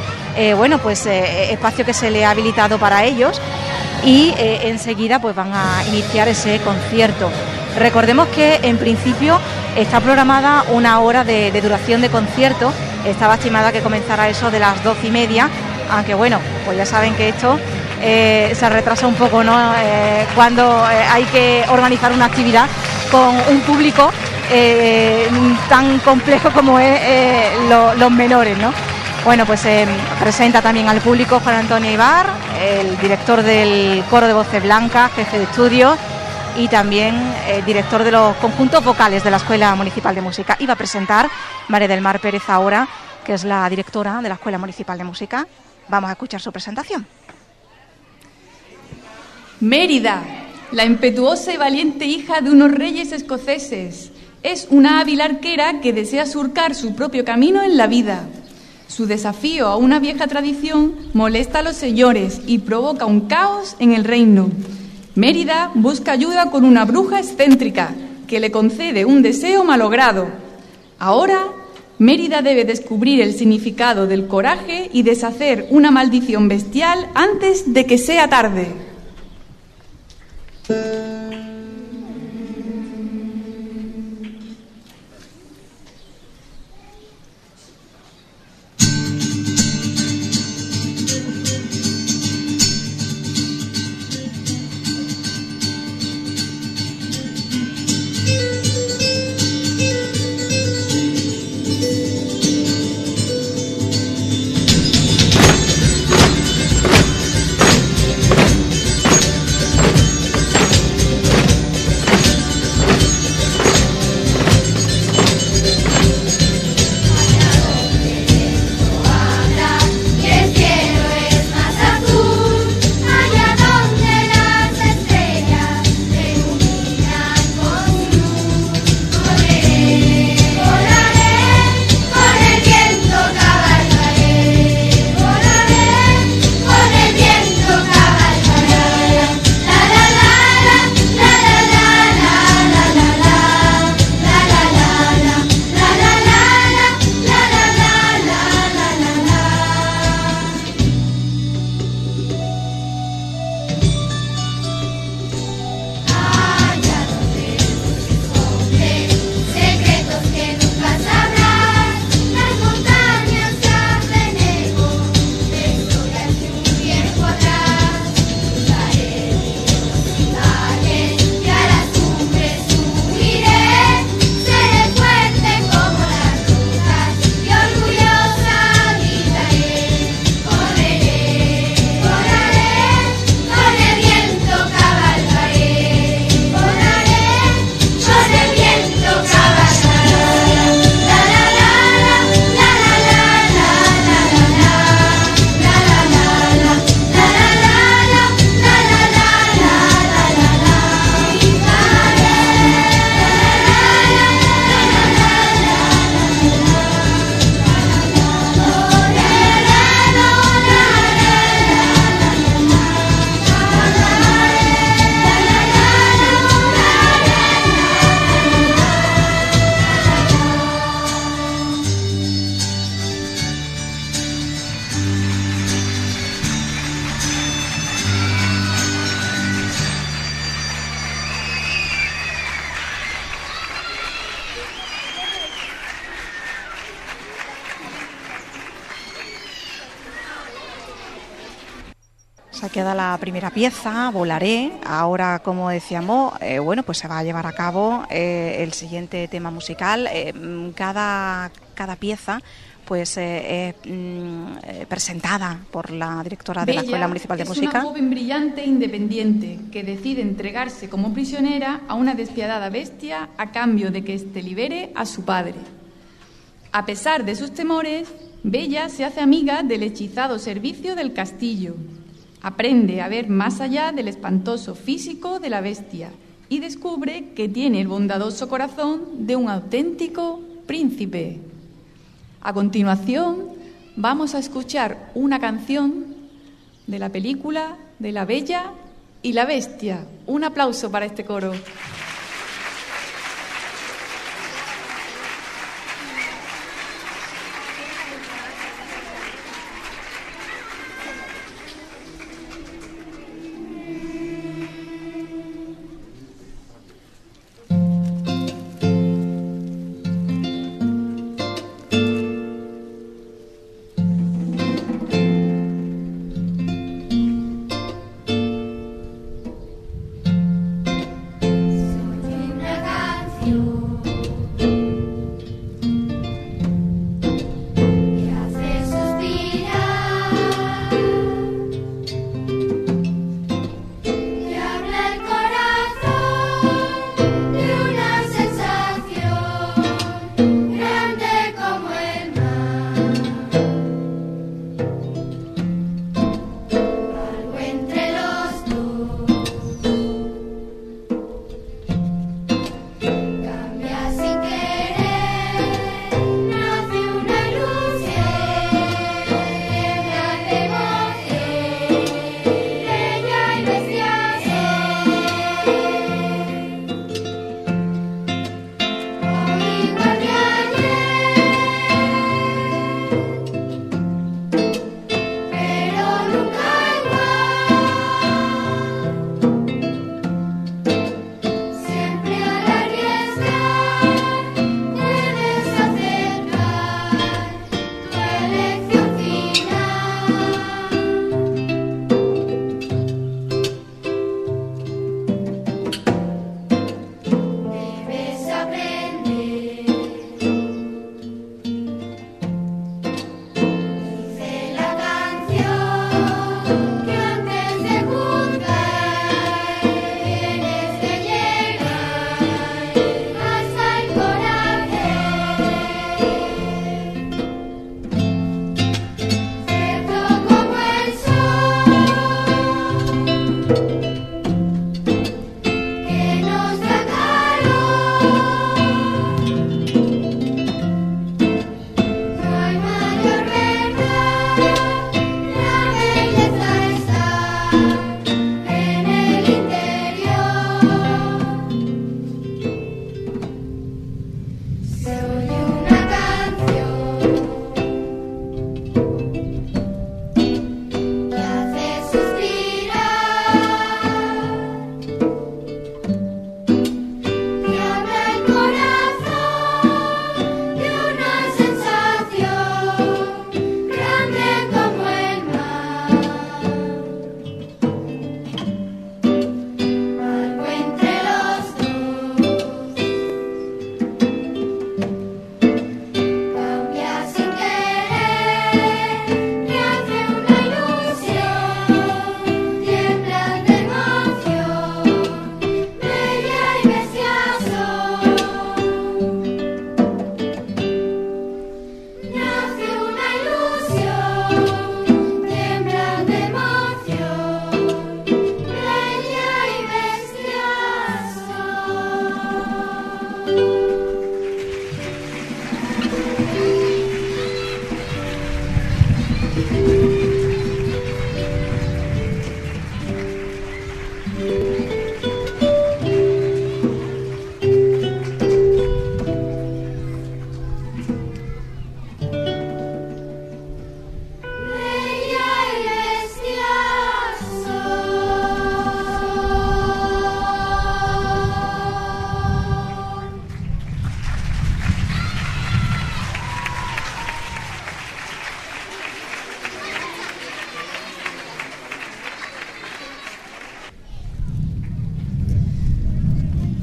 espacio que se le ha habilitado para ellos, y enseguida pues van a iniciar ese concierto. Recordemos que en principio está programada 1 hora de duración de concierto. Estaba estimada que comenzara eso de las 12:30, aunque pues ya saben que esto se retrasa un poco, ¿no? Cuando hay que organizar una actividad con un público tan complejo como es los menores, ¿no? Pues presenta también al público Juan Antonio Ibar, el director del coro de Voces Blancas, jefe de estudio, y también director de los conjuntos vocales de la Escuela Municipal de Música. Iba a presentar María del Mar Pérez ahora, que es la directora de la Escuela Municipal de Música. Vamos a escuchar su presentación. Mérida, la impetuosa y valiente hija de unos reyes escoceses, es una hábil arquera que desea surcar su propio camino en la vida. Su desafío a una vieja tradición molesta a los señores y provoca un caos en el reino. Mérida busca ayuda con una bruja excéntrica que le concede un deseo malogrado. Ahora, Mérida debe descubrir el significado del coraje y deshacer una maldición bestial antes de que sea tarde. queda la primera pieza, Volaré. Ahora, como decíamos, bueno, pues se va a llevar a cabo el siguiente tema musical. Cada pieza pues es presentada por la directora de la Escuela Municipal de Música. Es una joven brillante e independiente que decide entregarse como prisionera a una despiadada bestia a cambio de que éste libere a su padre. A pesar de sus temores, Bella se hace amiga del hechizado servicio del castillo. Aprende a ver más allá del espantoso físico de la bestia y descubre que tiene el bondadoso corazón de un auténtico príncipe. A continuación, vamos a escuchar una canción de la película de La Bella y la Bestia. Un aplauso para este coro.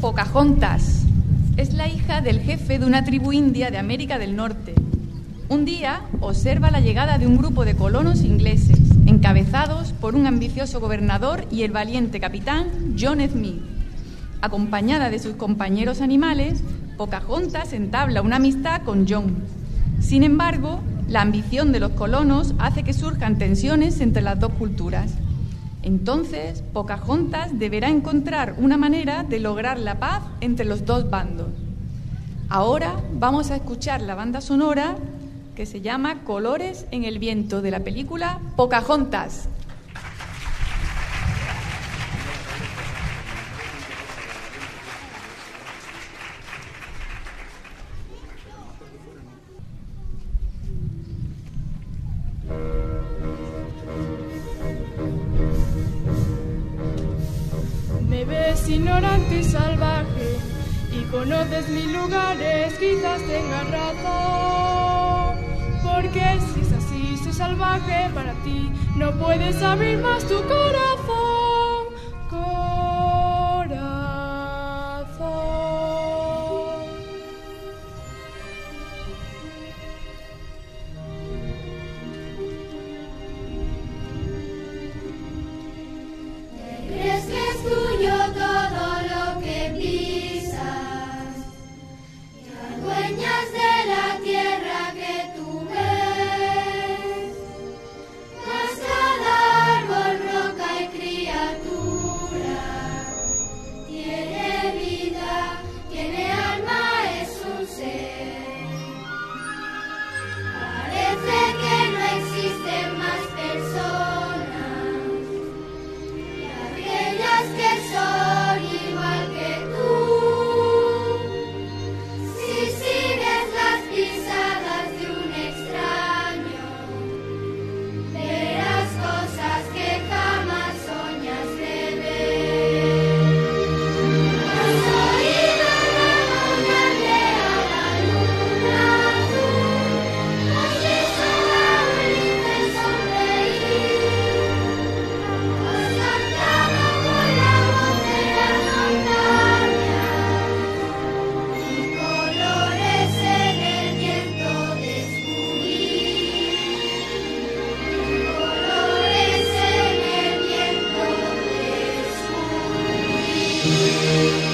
Pocahontas es la hija del jefe de una tribu india de América del Norte. Un día observa la llegada de un grupo de colonos ingleses, encabezados por un ambicioso gobernador y el valiente capitán John Smith. Acompañada de sus compañeros animales, Pocahontas entabla una amistad con John. Sin embargo, la ambición de los colonos hace que surjan tensiones entre las dos culturas. Entonces, Pocahontas deberá encontrar una manera de lograr la paz entre los dos bandos. Ahora vamos a escuchar la banda sonora que se llama Colores en el viento, de la película Pocahontas. Me ves ignorante y salvaje y conoces mis lugares, quizás tengas razón. Porque si es así, soy salvaje para ti, no puedes abrir más tu corazón. Corazón. ¿Crees que es tuyo todo lo que pisas? Te adueñas de la tierra que tú ves. Mas cada árbol, roca y criatura tiene vida, tiene alma, es un ser. Parece que no existen más personas, que son igual que tú. Si sigues las pisadas de un extraño, verás cosas que jamás soñaste ver. ¿Has oído la monarle a la luna azul? ¿Has visto a un lince sonreír? ¿Has cantado colores en el viento descubrir? Colores en el viento descubrir.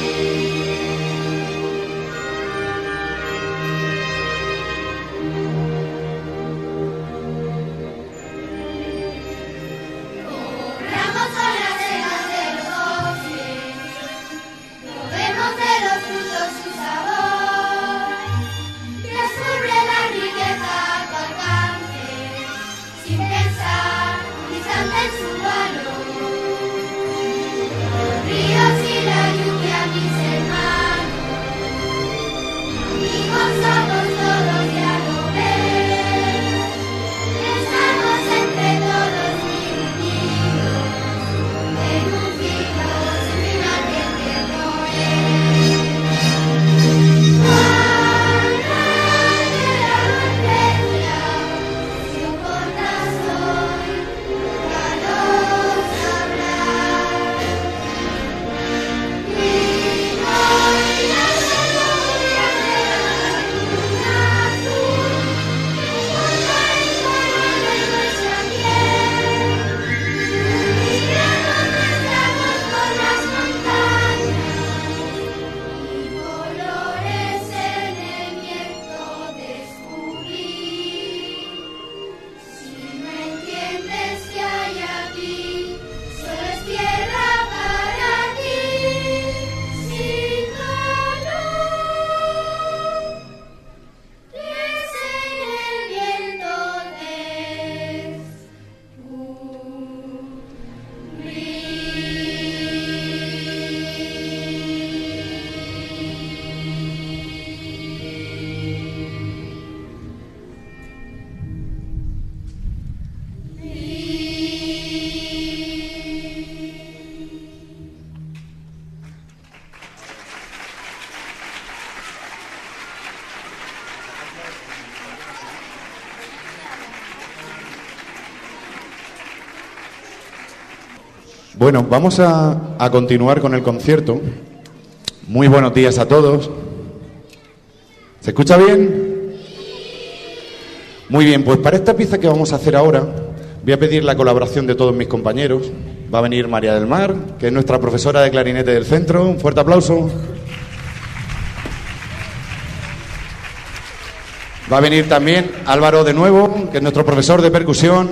Corramos a las sendas de los bosques, probemos de los frutos su sabor. Descubre la riqueza a tu alcance, sin pensar un instante en su valor. Los ríos y la lluvia, mis hermanos, amigos somos todos, ya lo ves. Estamos entre todos muy unidos, en un ciclo sin final que el tiempo es. Cuán grande la estrella, si un corazón ya lo sabrá. Vino y la lluvia de la luna azul, cuando el color de nuestra piel. Vibramos nuestra voz por las montañas y colores en el viento descubrir. Si no entiendes que hay aquí, solo es tierra para ti, sin dolor. Es en el viento Bueno, vamos a continuar con el concierto Muy buenos días a todos. ¿Se escucha bien? Muy bien, pues para esta pieza que vamos a hacer ahora voy a pedir la colaboración de todos mis compañeros. Va a venir María del Mar, que es nuestra profesora de clarinete del centro. Un fuerte aplauso. Va a venir también Álvaro de nuevo, que es nuestro profesor de percusión.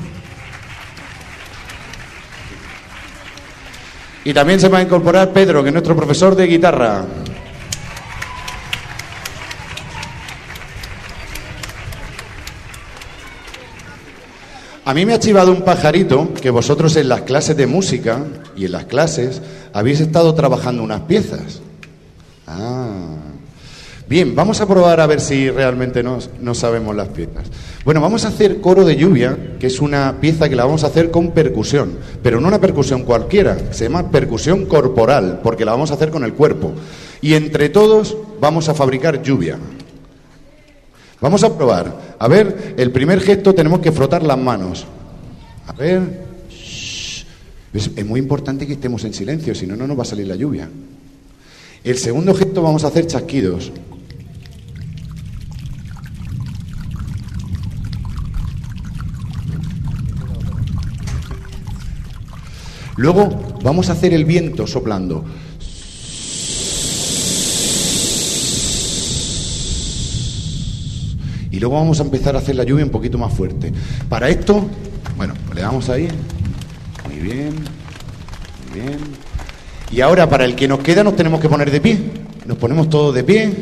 Y también se va a incorporar Pedro, que es nuestro profesor de guitarra. A mí me ha chivado un pajarito que vosotros en las clases de música y en las clases habéis estado trabajando unas piezas. Bien, vamos a probar a ver si realmente no sabemos las piezas. Bueno, vamos a hacer Coro de Lluvia, que es una pieza que la vamos a hacer con percusión, pero no una percusión cualquiera, se llama percusión corporal, porque la vamos a hacer con el cuerpo. Y entre todos vamos a fabricar lluvia. Vamos a probar. A ver, el primer gesto tenemos que frotar las manos. A ver. Es muy importante que estemos en silencio, si no, no nos va a salir la lluvia. El segundo gesto vamos a hacer chasquidos. Luego vamos a hacer el viento soplando. Y luego vamos a empezar a hacer la lluvia un poquito más fuerte. Para esto, bueno, le damos ahí. Muy bien, muy bien. Y ahora, para el que nos queda, nos tenemos que poner de pie. Nos ponemos todos de pie.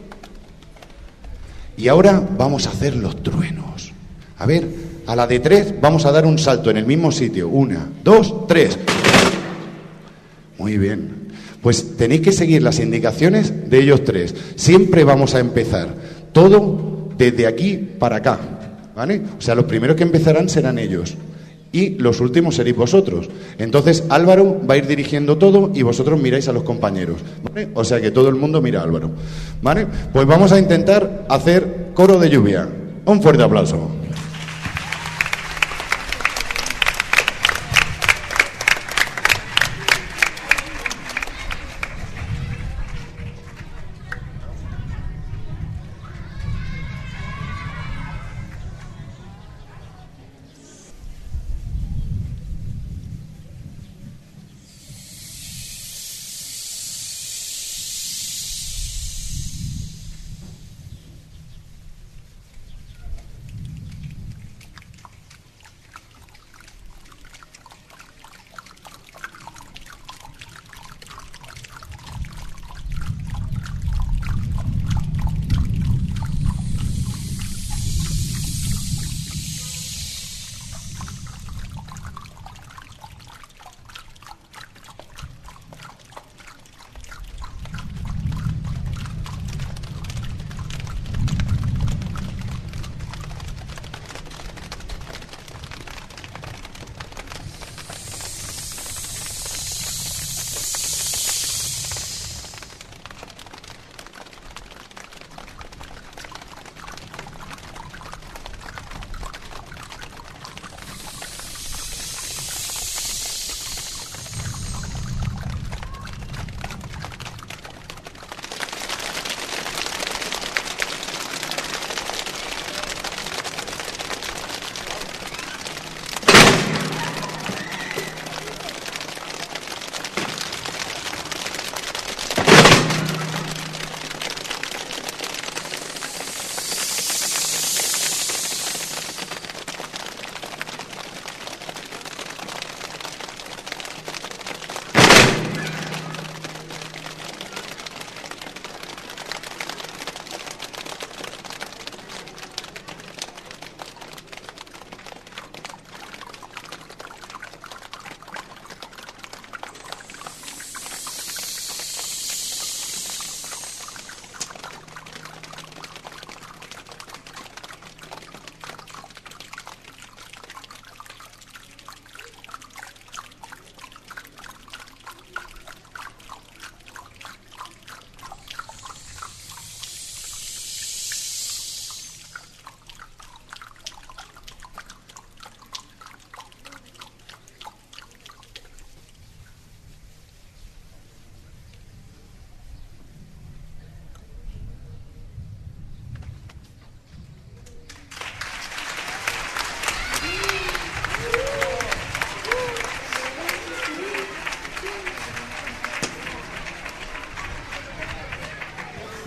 Y ahora vamos a hacer los truenos. A ver, a la de 3 vamos a dar un salto en el mismo sitio. 1, 2, 3. Muy bien. Pues tenéis que seguir las indicaciones de ellos 3. Siempre vamos a empezar todo desde aquí para acá, ¿vale? O sea, los primeros que empezarán serán ellos y los últimos seréis vosotros. Entonces Álvaro va a ir dirigiendo todo y vosotros miráis a los compañeros, ¿vale? O sea que todo el mundo mira a Álvaro, ¿vale? Pues vamos a intentar hacer Coro de Lluvia. Un fuerte aplauso.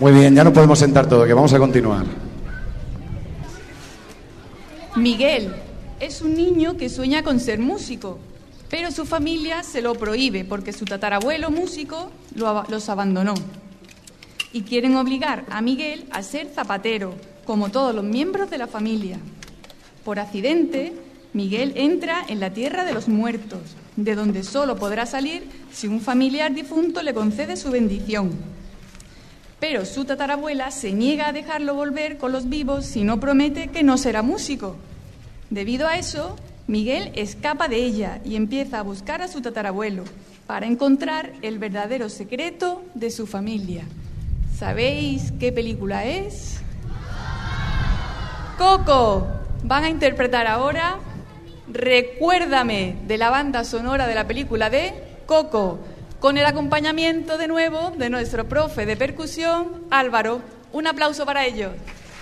Muy bien, ya nos podemos sentar todos, que vamos a continuar. Miguel es un niño que sueña con ser músico, pero su familia se lo prohíbe porque su tatarabuelo músico los abandonó. Y quieren obligar a Miguel a ser zapatero, como todos los miembros de la familia. Por accidente, Miguel entra en la tierra de los muertos, de donde solo podrá salir si un familiar difunto le concede su bendición. Pero su tatarabuela se niega a dejarlo volver con los vivos si no promete que no será músico. Debido a eso, Miguel escapa de ella y empieza a buscar a su tatarabuelo para encontrar el verdadero secreto de su familia. ¿Sabéis qué película es? ¡Coco! Van a interpretar ahora Recuérdame, de la banda sonora de la película de Coco, con el acompañamiento de nuevo de nuestro profe de percusión, Álvaro. Un aplauso para ellos.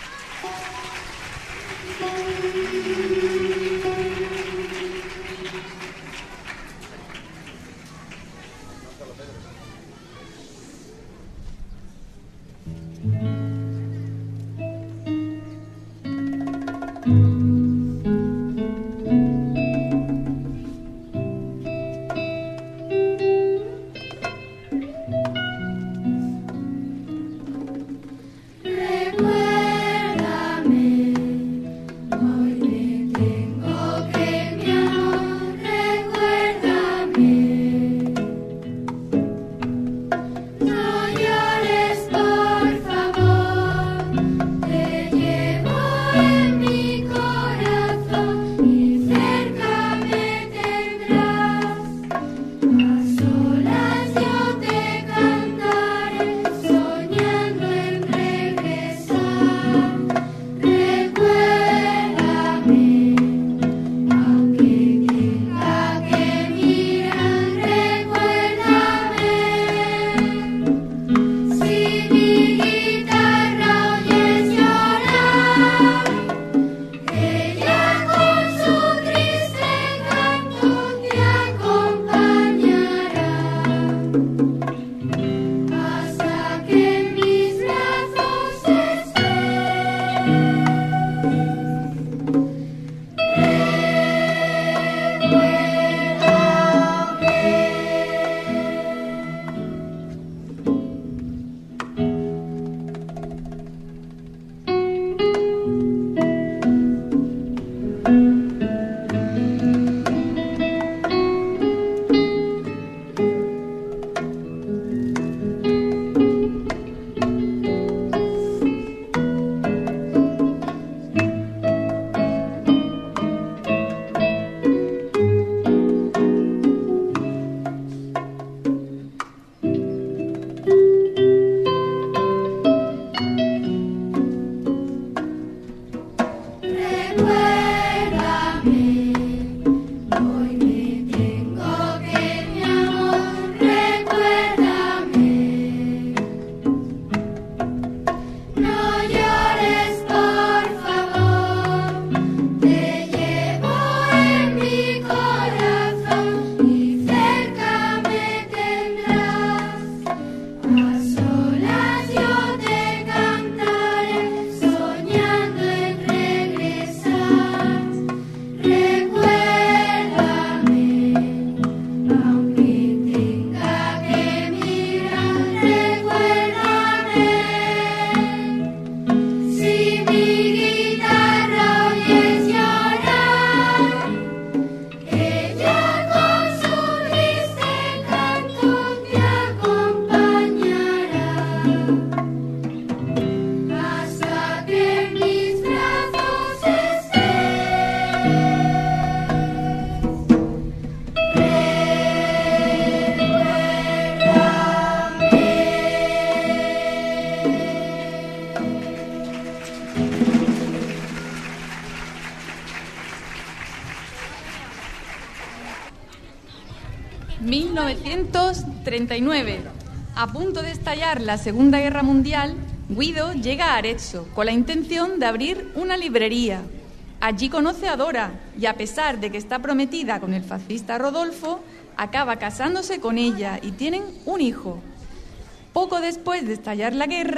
...1939... A punto de estallar la Segunda Guerra Mundial, Guido llega a Arezzo con la intención de abrir una librería. Allí conoce a Dora y, a pesar de que está prometida con el fascista Rodolfo, acaba casándose con ella y tienen un hijo. Poco después de estallar la guerra,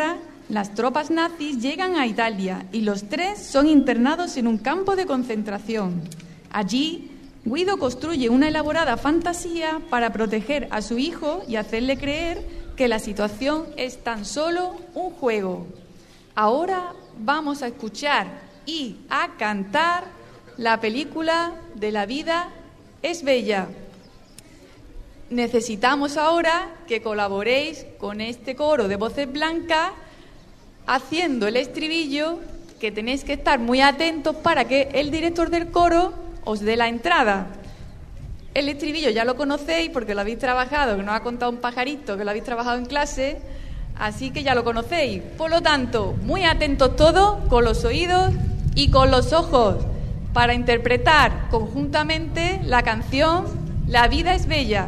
Las tropas nazis llegan a Italia y los tres son internados en un campo de concentración. Allí, Guido construye una elaborada fantasía para proteger a su hijo y hacerle creer que la situación es tan solo un juego. Ahora vamos a escuchar y a cantar la película de La vida es bella. Necesitamos ahora que colaboréis con este coro de voces blancas haciendo el estribillo, que tenéis que estar muy atentos para que el director del coro os dé la entrada. El estribillo ya lo conocéis porque lo habéis trabajado, que nos ha contado un pajarito que lo habéis trabajado en clase, así que ya lo conocéis. Por lo tanto, muy atentos todos, con los oídos y con los ojos, para interpretar conjuntamente la canción La vida es bella.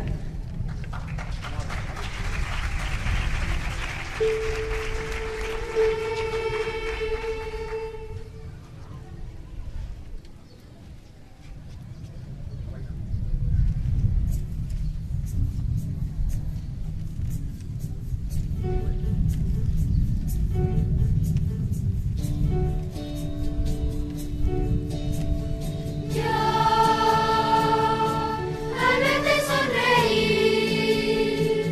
Al verte sonreír,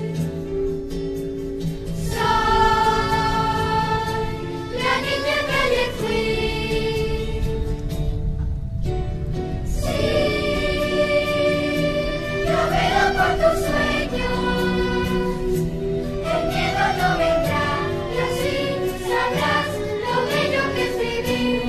soy la niña que ayer fui. Sí, yo velo por tus sueños, el miedo no vendrá y así sabrás lo bello que es vivir.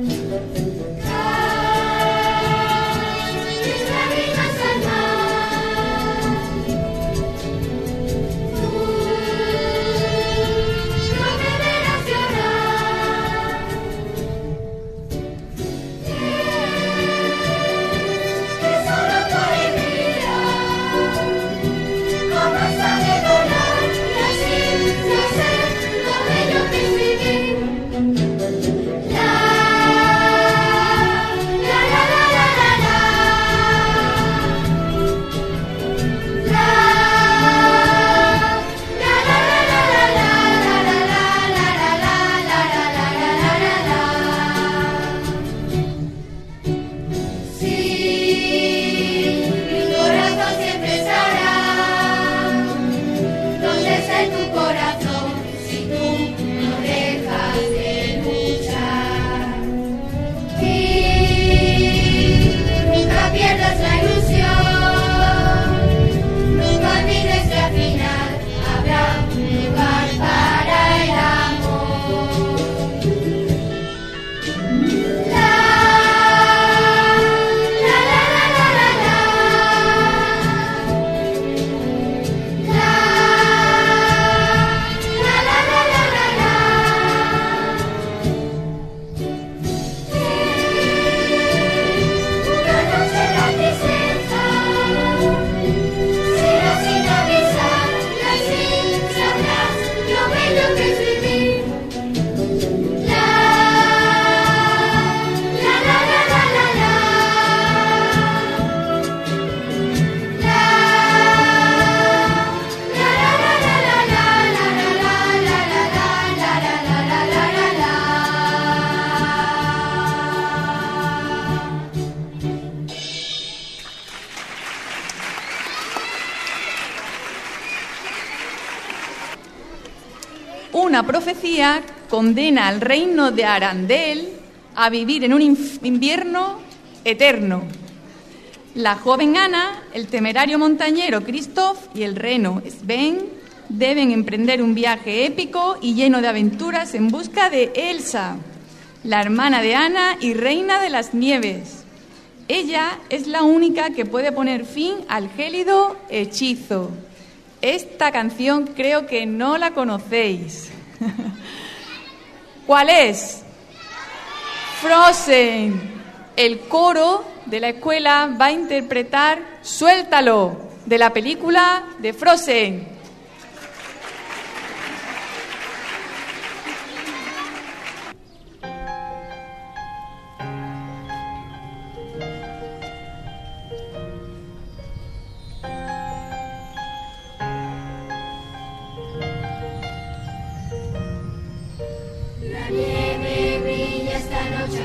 Una profecía condena al reino de Arandel a vivir en un invierno eterno. La joven Ana, el temerario montañero Christoph y el reno Sven deben emprender un viaje épico y lleno de aventuras en busca de Elsa, la hermana de Ana y reina de las nieves. Ella es la única que puede poner fin al gélido hechizo. Esta canción creo que no la conocéis. ¿Cuál es? Frozen. El coro de la escuela va a interpretar Suéltalo, de la película de Frozen.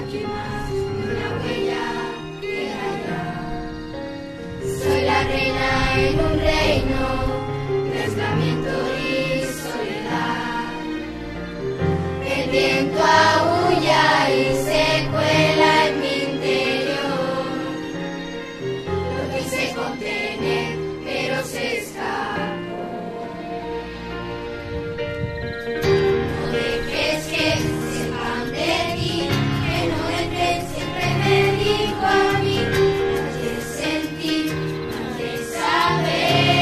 aquí más, una huella queda ya. Soy la reina en un reino de aislamiento y soledad. El viento aúlla y se cuela en mi interior. Lo quise contener, pero se escapó. No dejes que sepan de ti, que no entren, siempre me dijo a mí. Nadie sentir, nadie saber.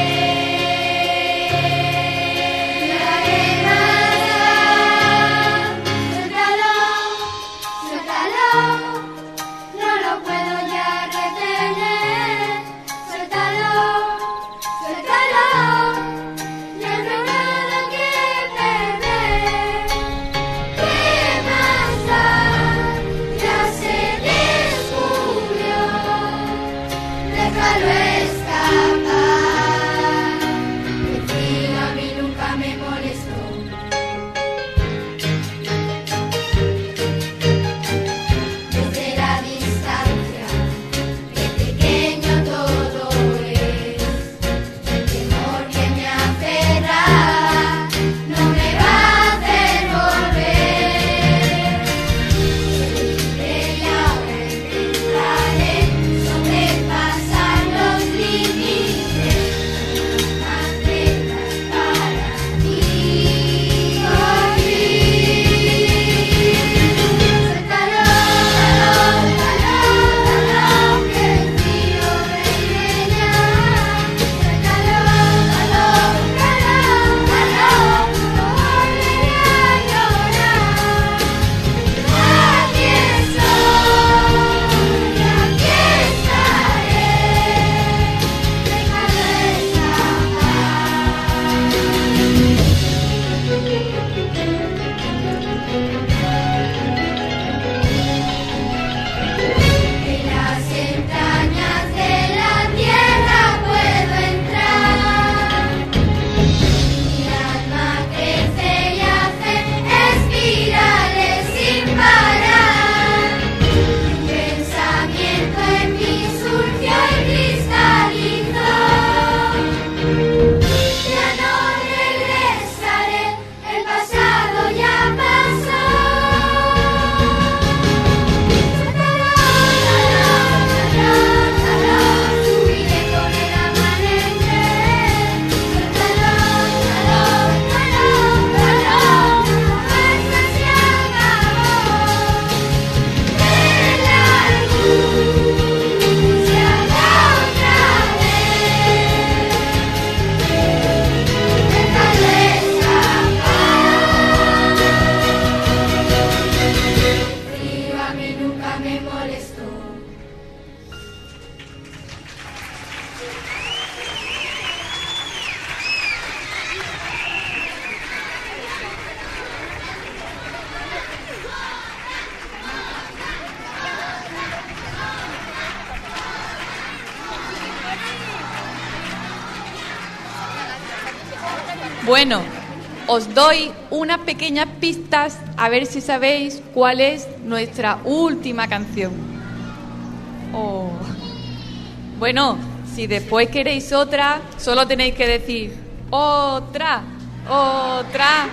Bueno, os doy unas pequeñas pistas a ver si sabéis cuál es nuestra última canción. Oh. Bueno, si después queréis otra, solo tenéis que decir otra, otra.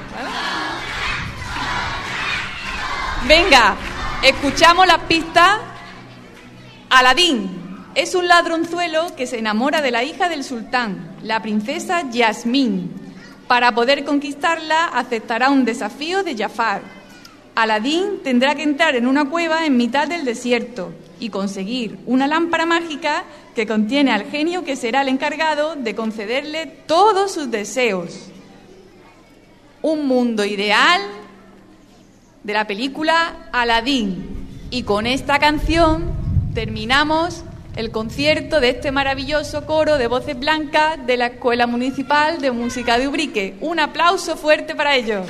Venga, escuchamos las pistas. Aladín es un ladronzuelo que se enamora de la hija del sultán, la princesa Yasmín. Para poder conquistarla, aceptará un desafío de Jafar. Aladín tendrá que entrar en una cueva en mitad del desierto y conseguir una lámpara mágica que contiene al genio que será el encargado de concederle todos sus deseos. Un mundo ideal de la película Aladín. Y con esta canción terminamos el concierto de este maravilloso coro de voces blancas de la Escuela Municipal de Música de Ubrique. Un aplauso fuerte para ellos.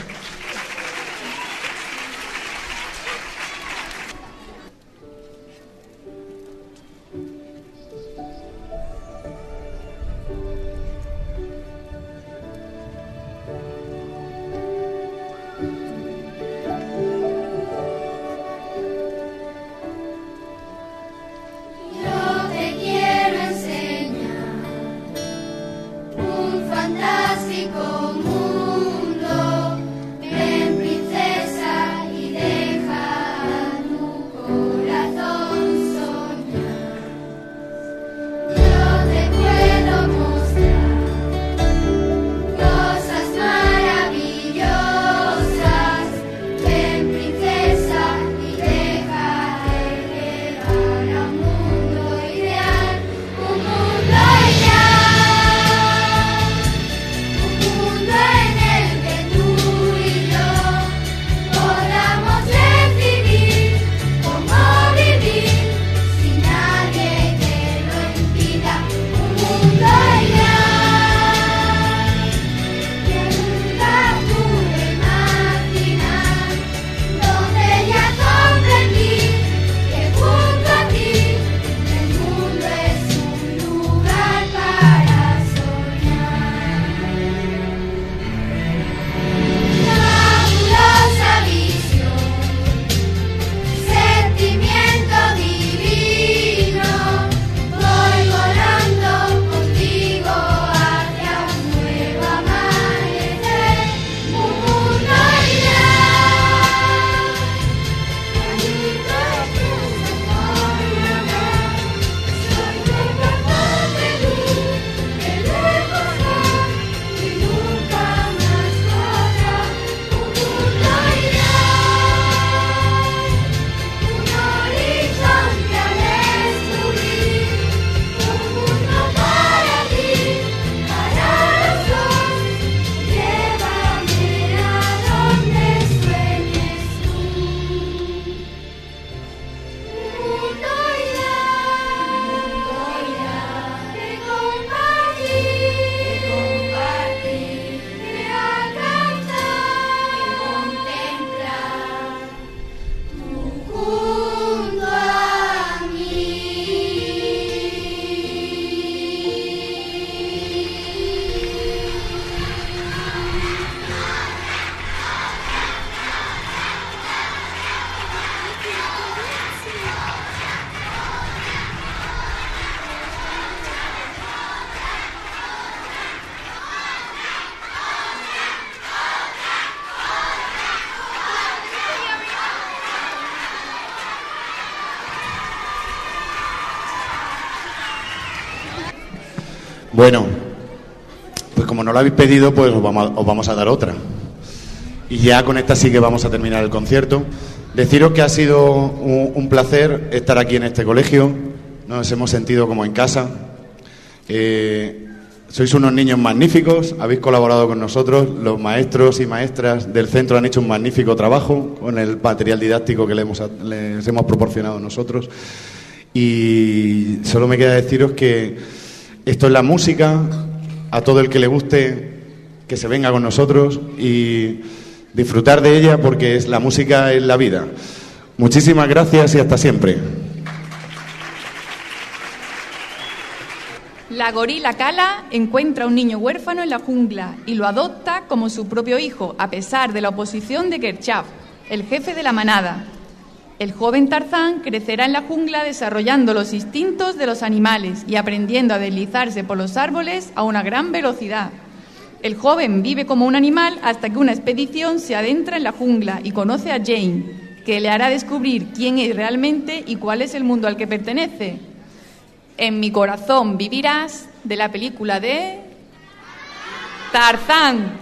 Bueno, pues como no lo habéis pedido, pues os vamos a dar otra. Y ya con esta sí que vamos a terminar el concierto. Deciros que ha sido un placer estar aquí en este colegio. Nos hemos sentido como en casa. Sois unos niños magníficos, habéis colaborado con nosotros. Los maestros y maestras del centro han hecho un magnífico trabajo con el material didáctico que les hemos proporcionado nosotros. Y solo me queda deciros que esto es la música. A todo el que le guste, que se venga con nosotros y disfrutar de ella, porque la música es la vida. Muchísimas gracias y hasta siempre. La gorila Kala encuentra a un niño huérfano en la jungla y lo adopta como su propio hijo, a pesar de la oposición de Kerchaf, el jefe de la manada. El joven Tarzán crecerá en la jungla desarrollando los instintos de los animales y aprendiendo a deslizarse por los árboles a una gran velocidad. El joven vive como un animal hasta que una expedición se adentra en la jungla y conoce a Jane, que le hará descubrir quién es realmente y cuál es el mundo al que pertenece. En mi corazón vivirás, de la película de Tarzán.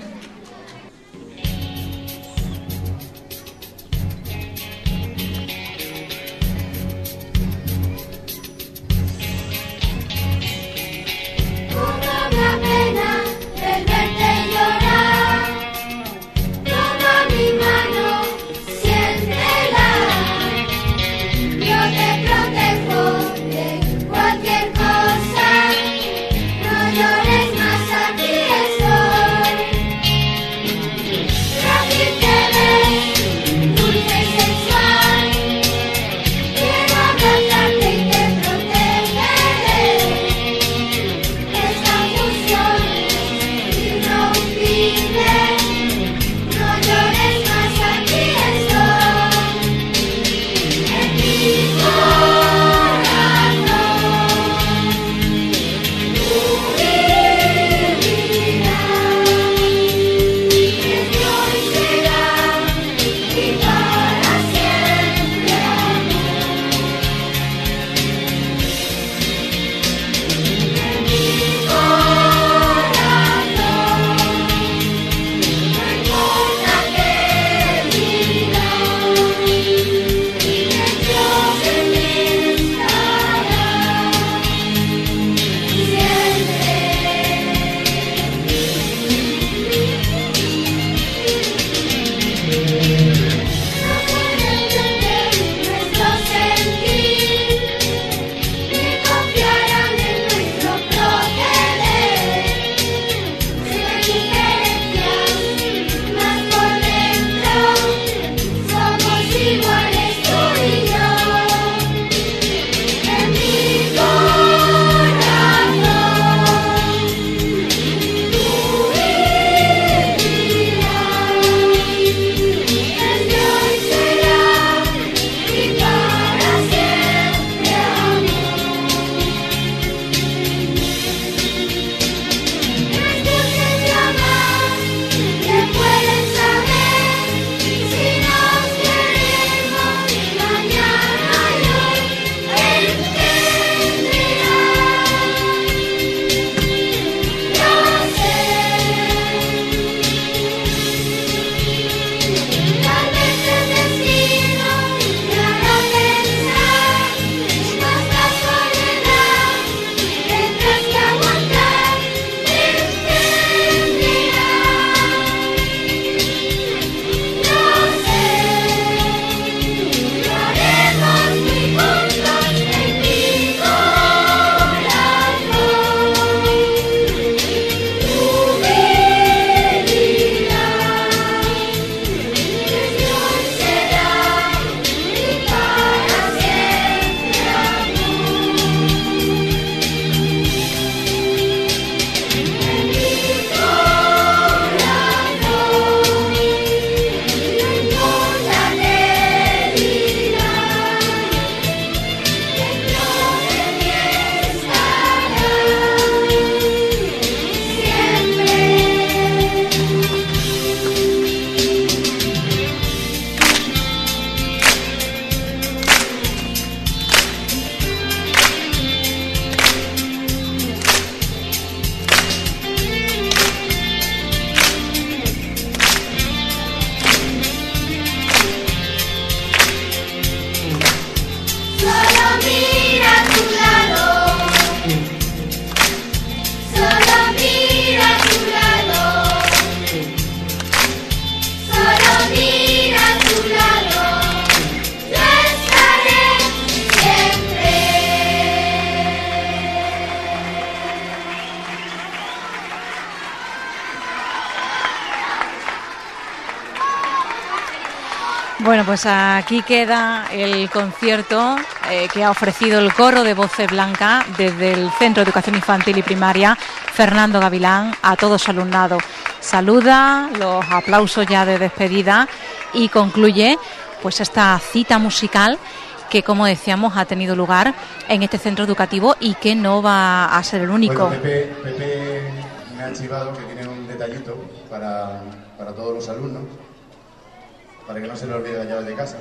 Bueno, pues aquí queda el concierto que ha ofrecido el coro de Voces Blancas desde el Centro de Educación Infantil y Primaria Fernando Gavilán a todo su alumnado. Saluda, los aplausos ya de despedida y concluye pues esta cita musical que, como decíamos, ha tenido lugar en este centro educativo y que no va a ser el único. Bueno, Pepe me ha chivado que tiene un detallito para todos los alumnos, para que no se le olvide la llave de casa.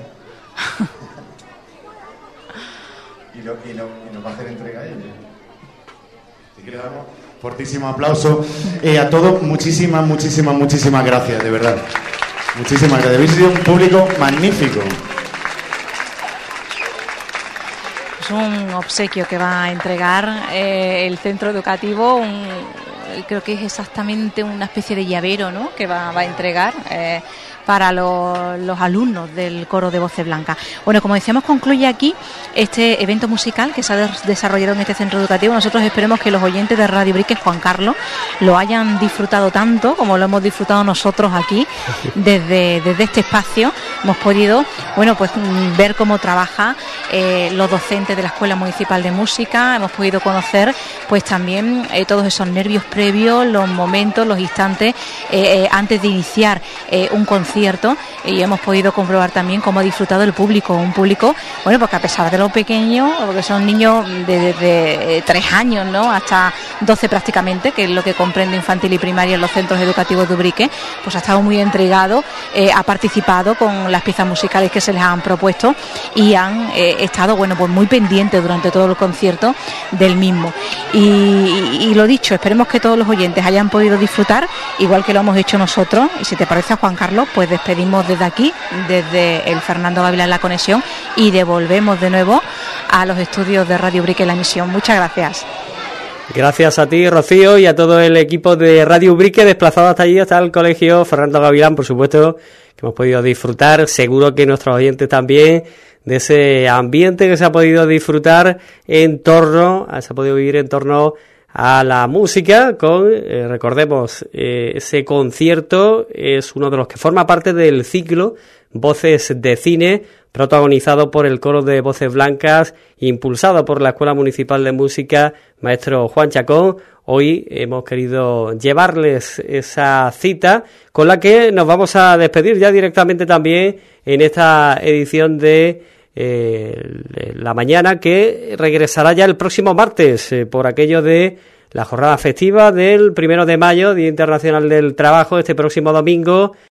y nos va a hacer entrega a ellos. Si quieres dar un fortísimo aplauso a todos. Muchísimas gracias, de verdad. Muchísimas gracias. Habéis sido un público magnífico. Es un obsequio que va a entregar el centro educativo, creo que es exactamente una especie de llavero, ¿no?, que va a entregar para los alumnos del coro de Voces Blancas. Bueno, como decíamos, concluye aquí este evento musical que se ha desarrollado en este centro educativo. Nosotros esperemos que los oyentes de Radio Brique, Juan Carlos, lo hayan disfrutado tanto como lo hemos disfrutado nosotros aquí desde este espacio. Hemos podido, bueno, pues ver cómo trabaja los docentes de la Escuela Municipal de Música. Hemos podido conocer pues también todos esos nervios previos, los momentos, los instantes antes de iniciar un concierto, y hemos podido comprobar también cómo ha disfrutado el público, un público, bueno, porque a pesar de lo pequeño, porque son niños desde 3 años, ¿no?, hasta 12 prácticamente, que es lo que comprende infantil y primaria en los centros educativos de Ubrique, pues ha estado muy entregado, ha participado con las piezas musicales que se les han propuesto y han estado, bueno, pues muy pendientes durante todo el concierto del mismo. Y lo dicho, esperemos que todos los oyentes hayan podido disfrutar, igual que lo hemos hecho nosotros. Y si te parece, Juan Carlos, pues despedimos desde aquí, desde el Fernando Gavilán La Conexión, y devolvemos de nuevo a los estudios de Radio Ubrique la emisión. Muchas gracias. Gracias a ti, Rocío, y a todo el equipo de Radio Ubrique desplazado hasta allí, hasta el colegio Fernando Gavilán, por supuesto, que hemos podido disfrutar. Seguro que nuestros oyentes también, de ese ambiente que se ha podido disfrutar se ha podido vivir en torno a la música con, recordemos, ese concierto es uno de los que forma parte del ciclo Voces de Cine, protagonizado por el coro de Voces Blancas, impulsado por la Escuela Municipal de Música, maestro Juan Chacón. Hoy hemos querido llevarles esa cita con la que nos vamos a despedir ya directamente también en esta edición de la mañana, que regresará ya el próximo martes por aquello de la jornada festiva del 1 de mayo, Día Internacional del Trabajo, este próximo domingo.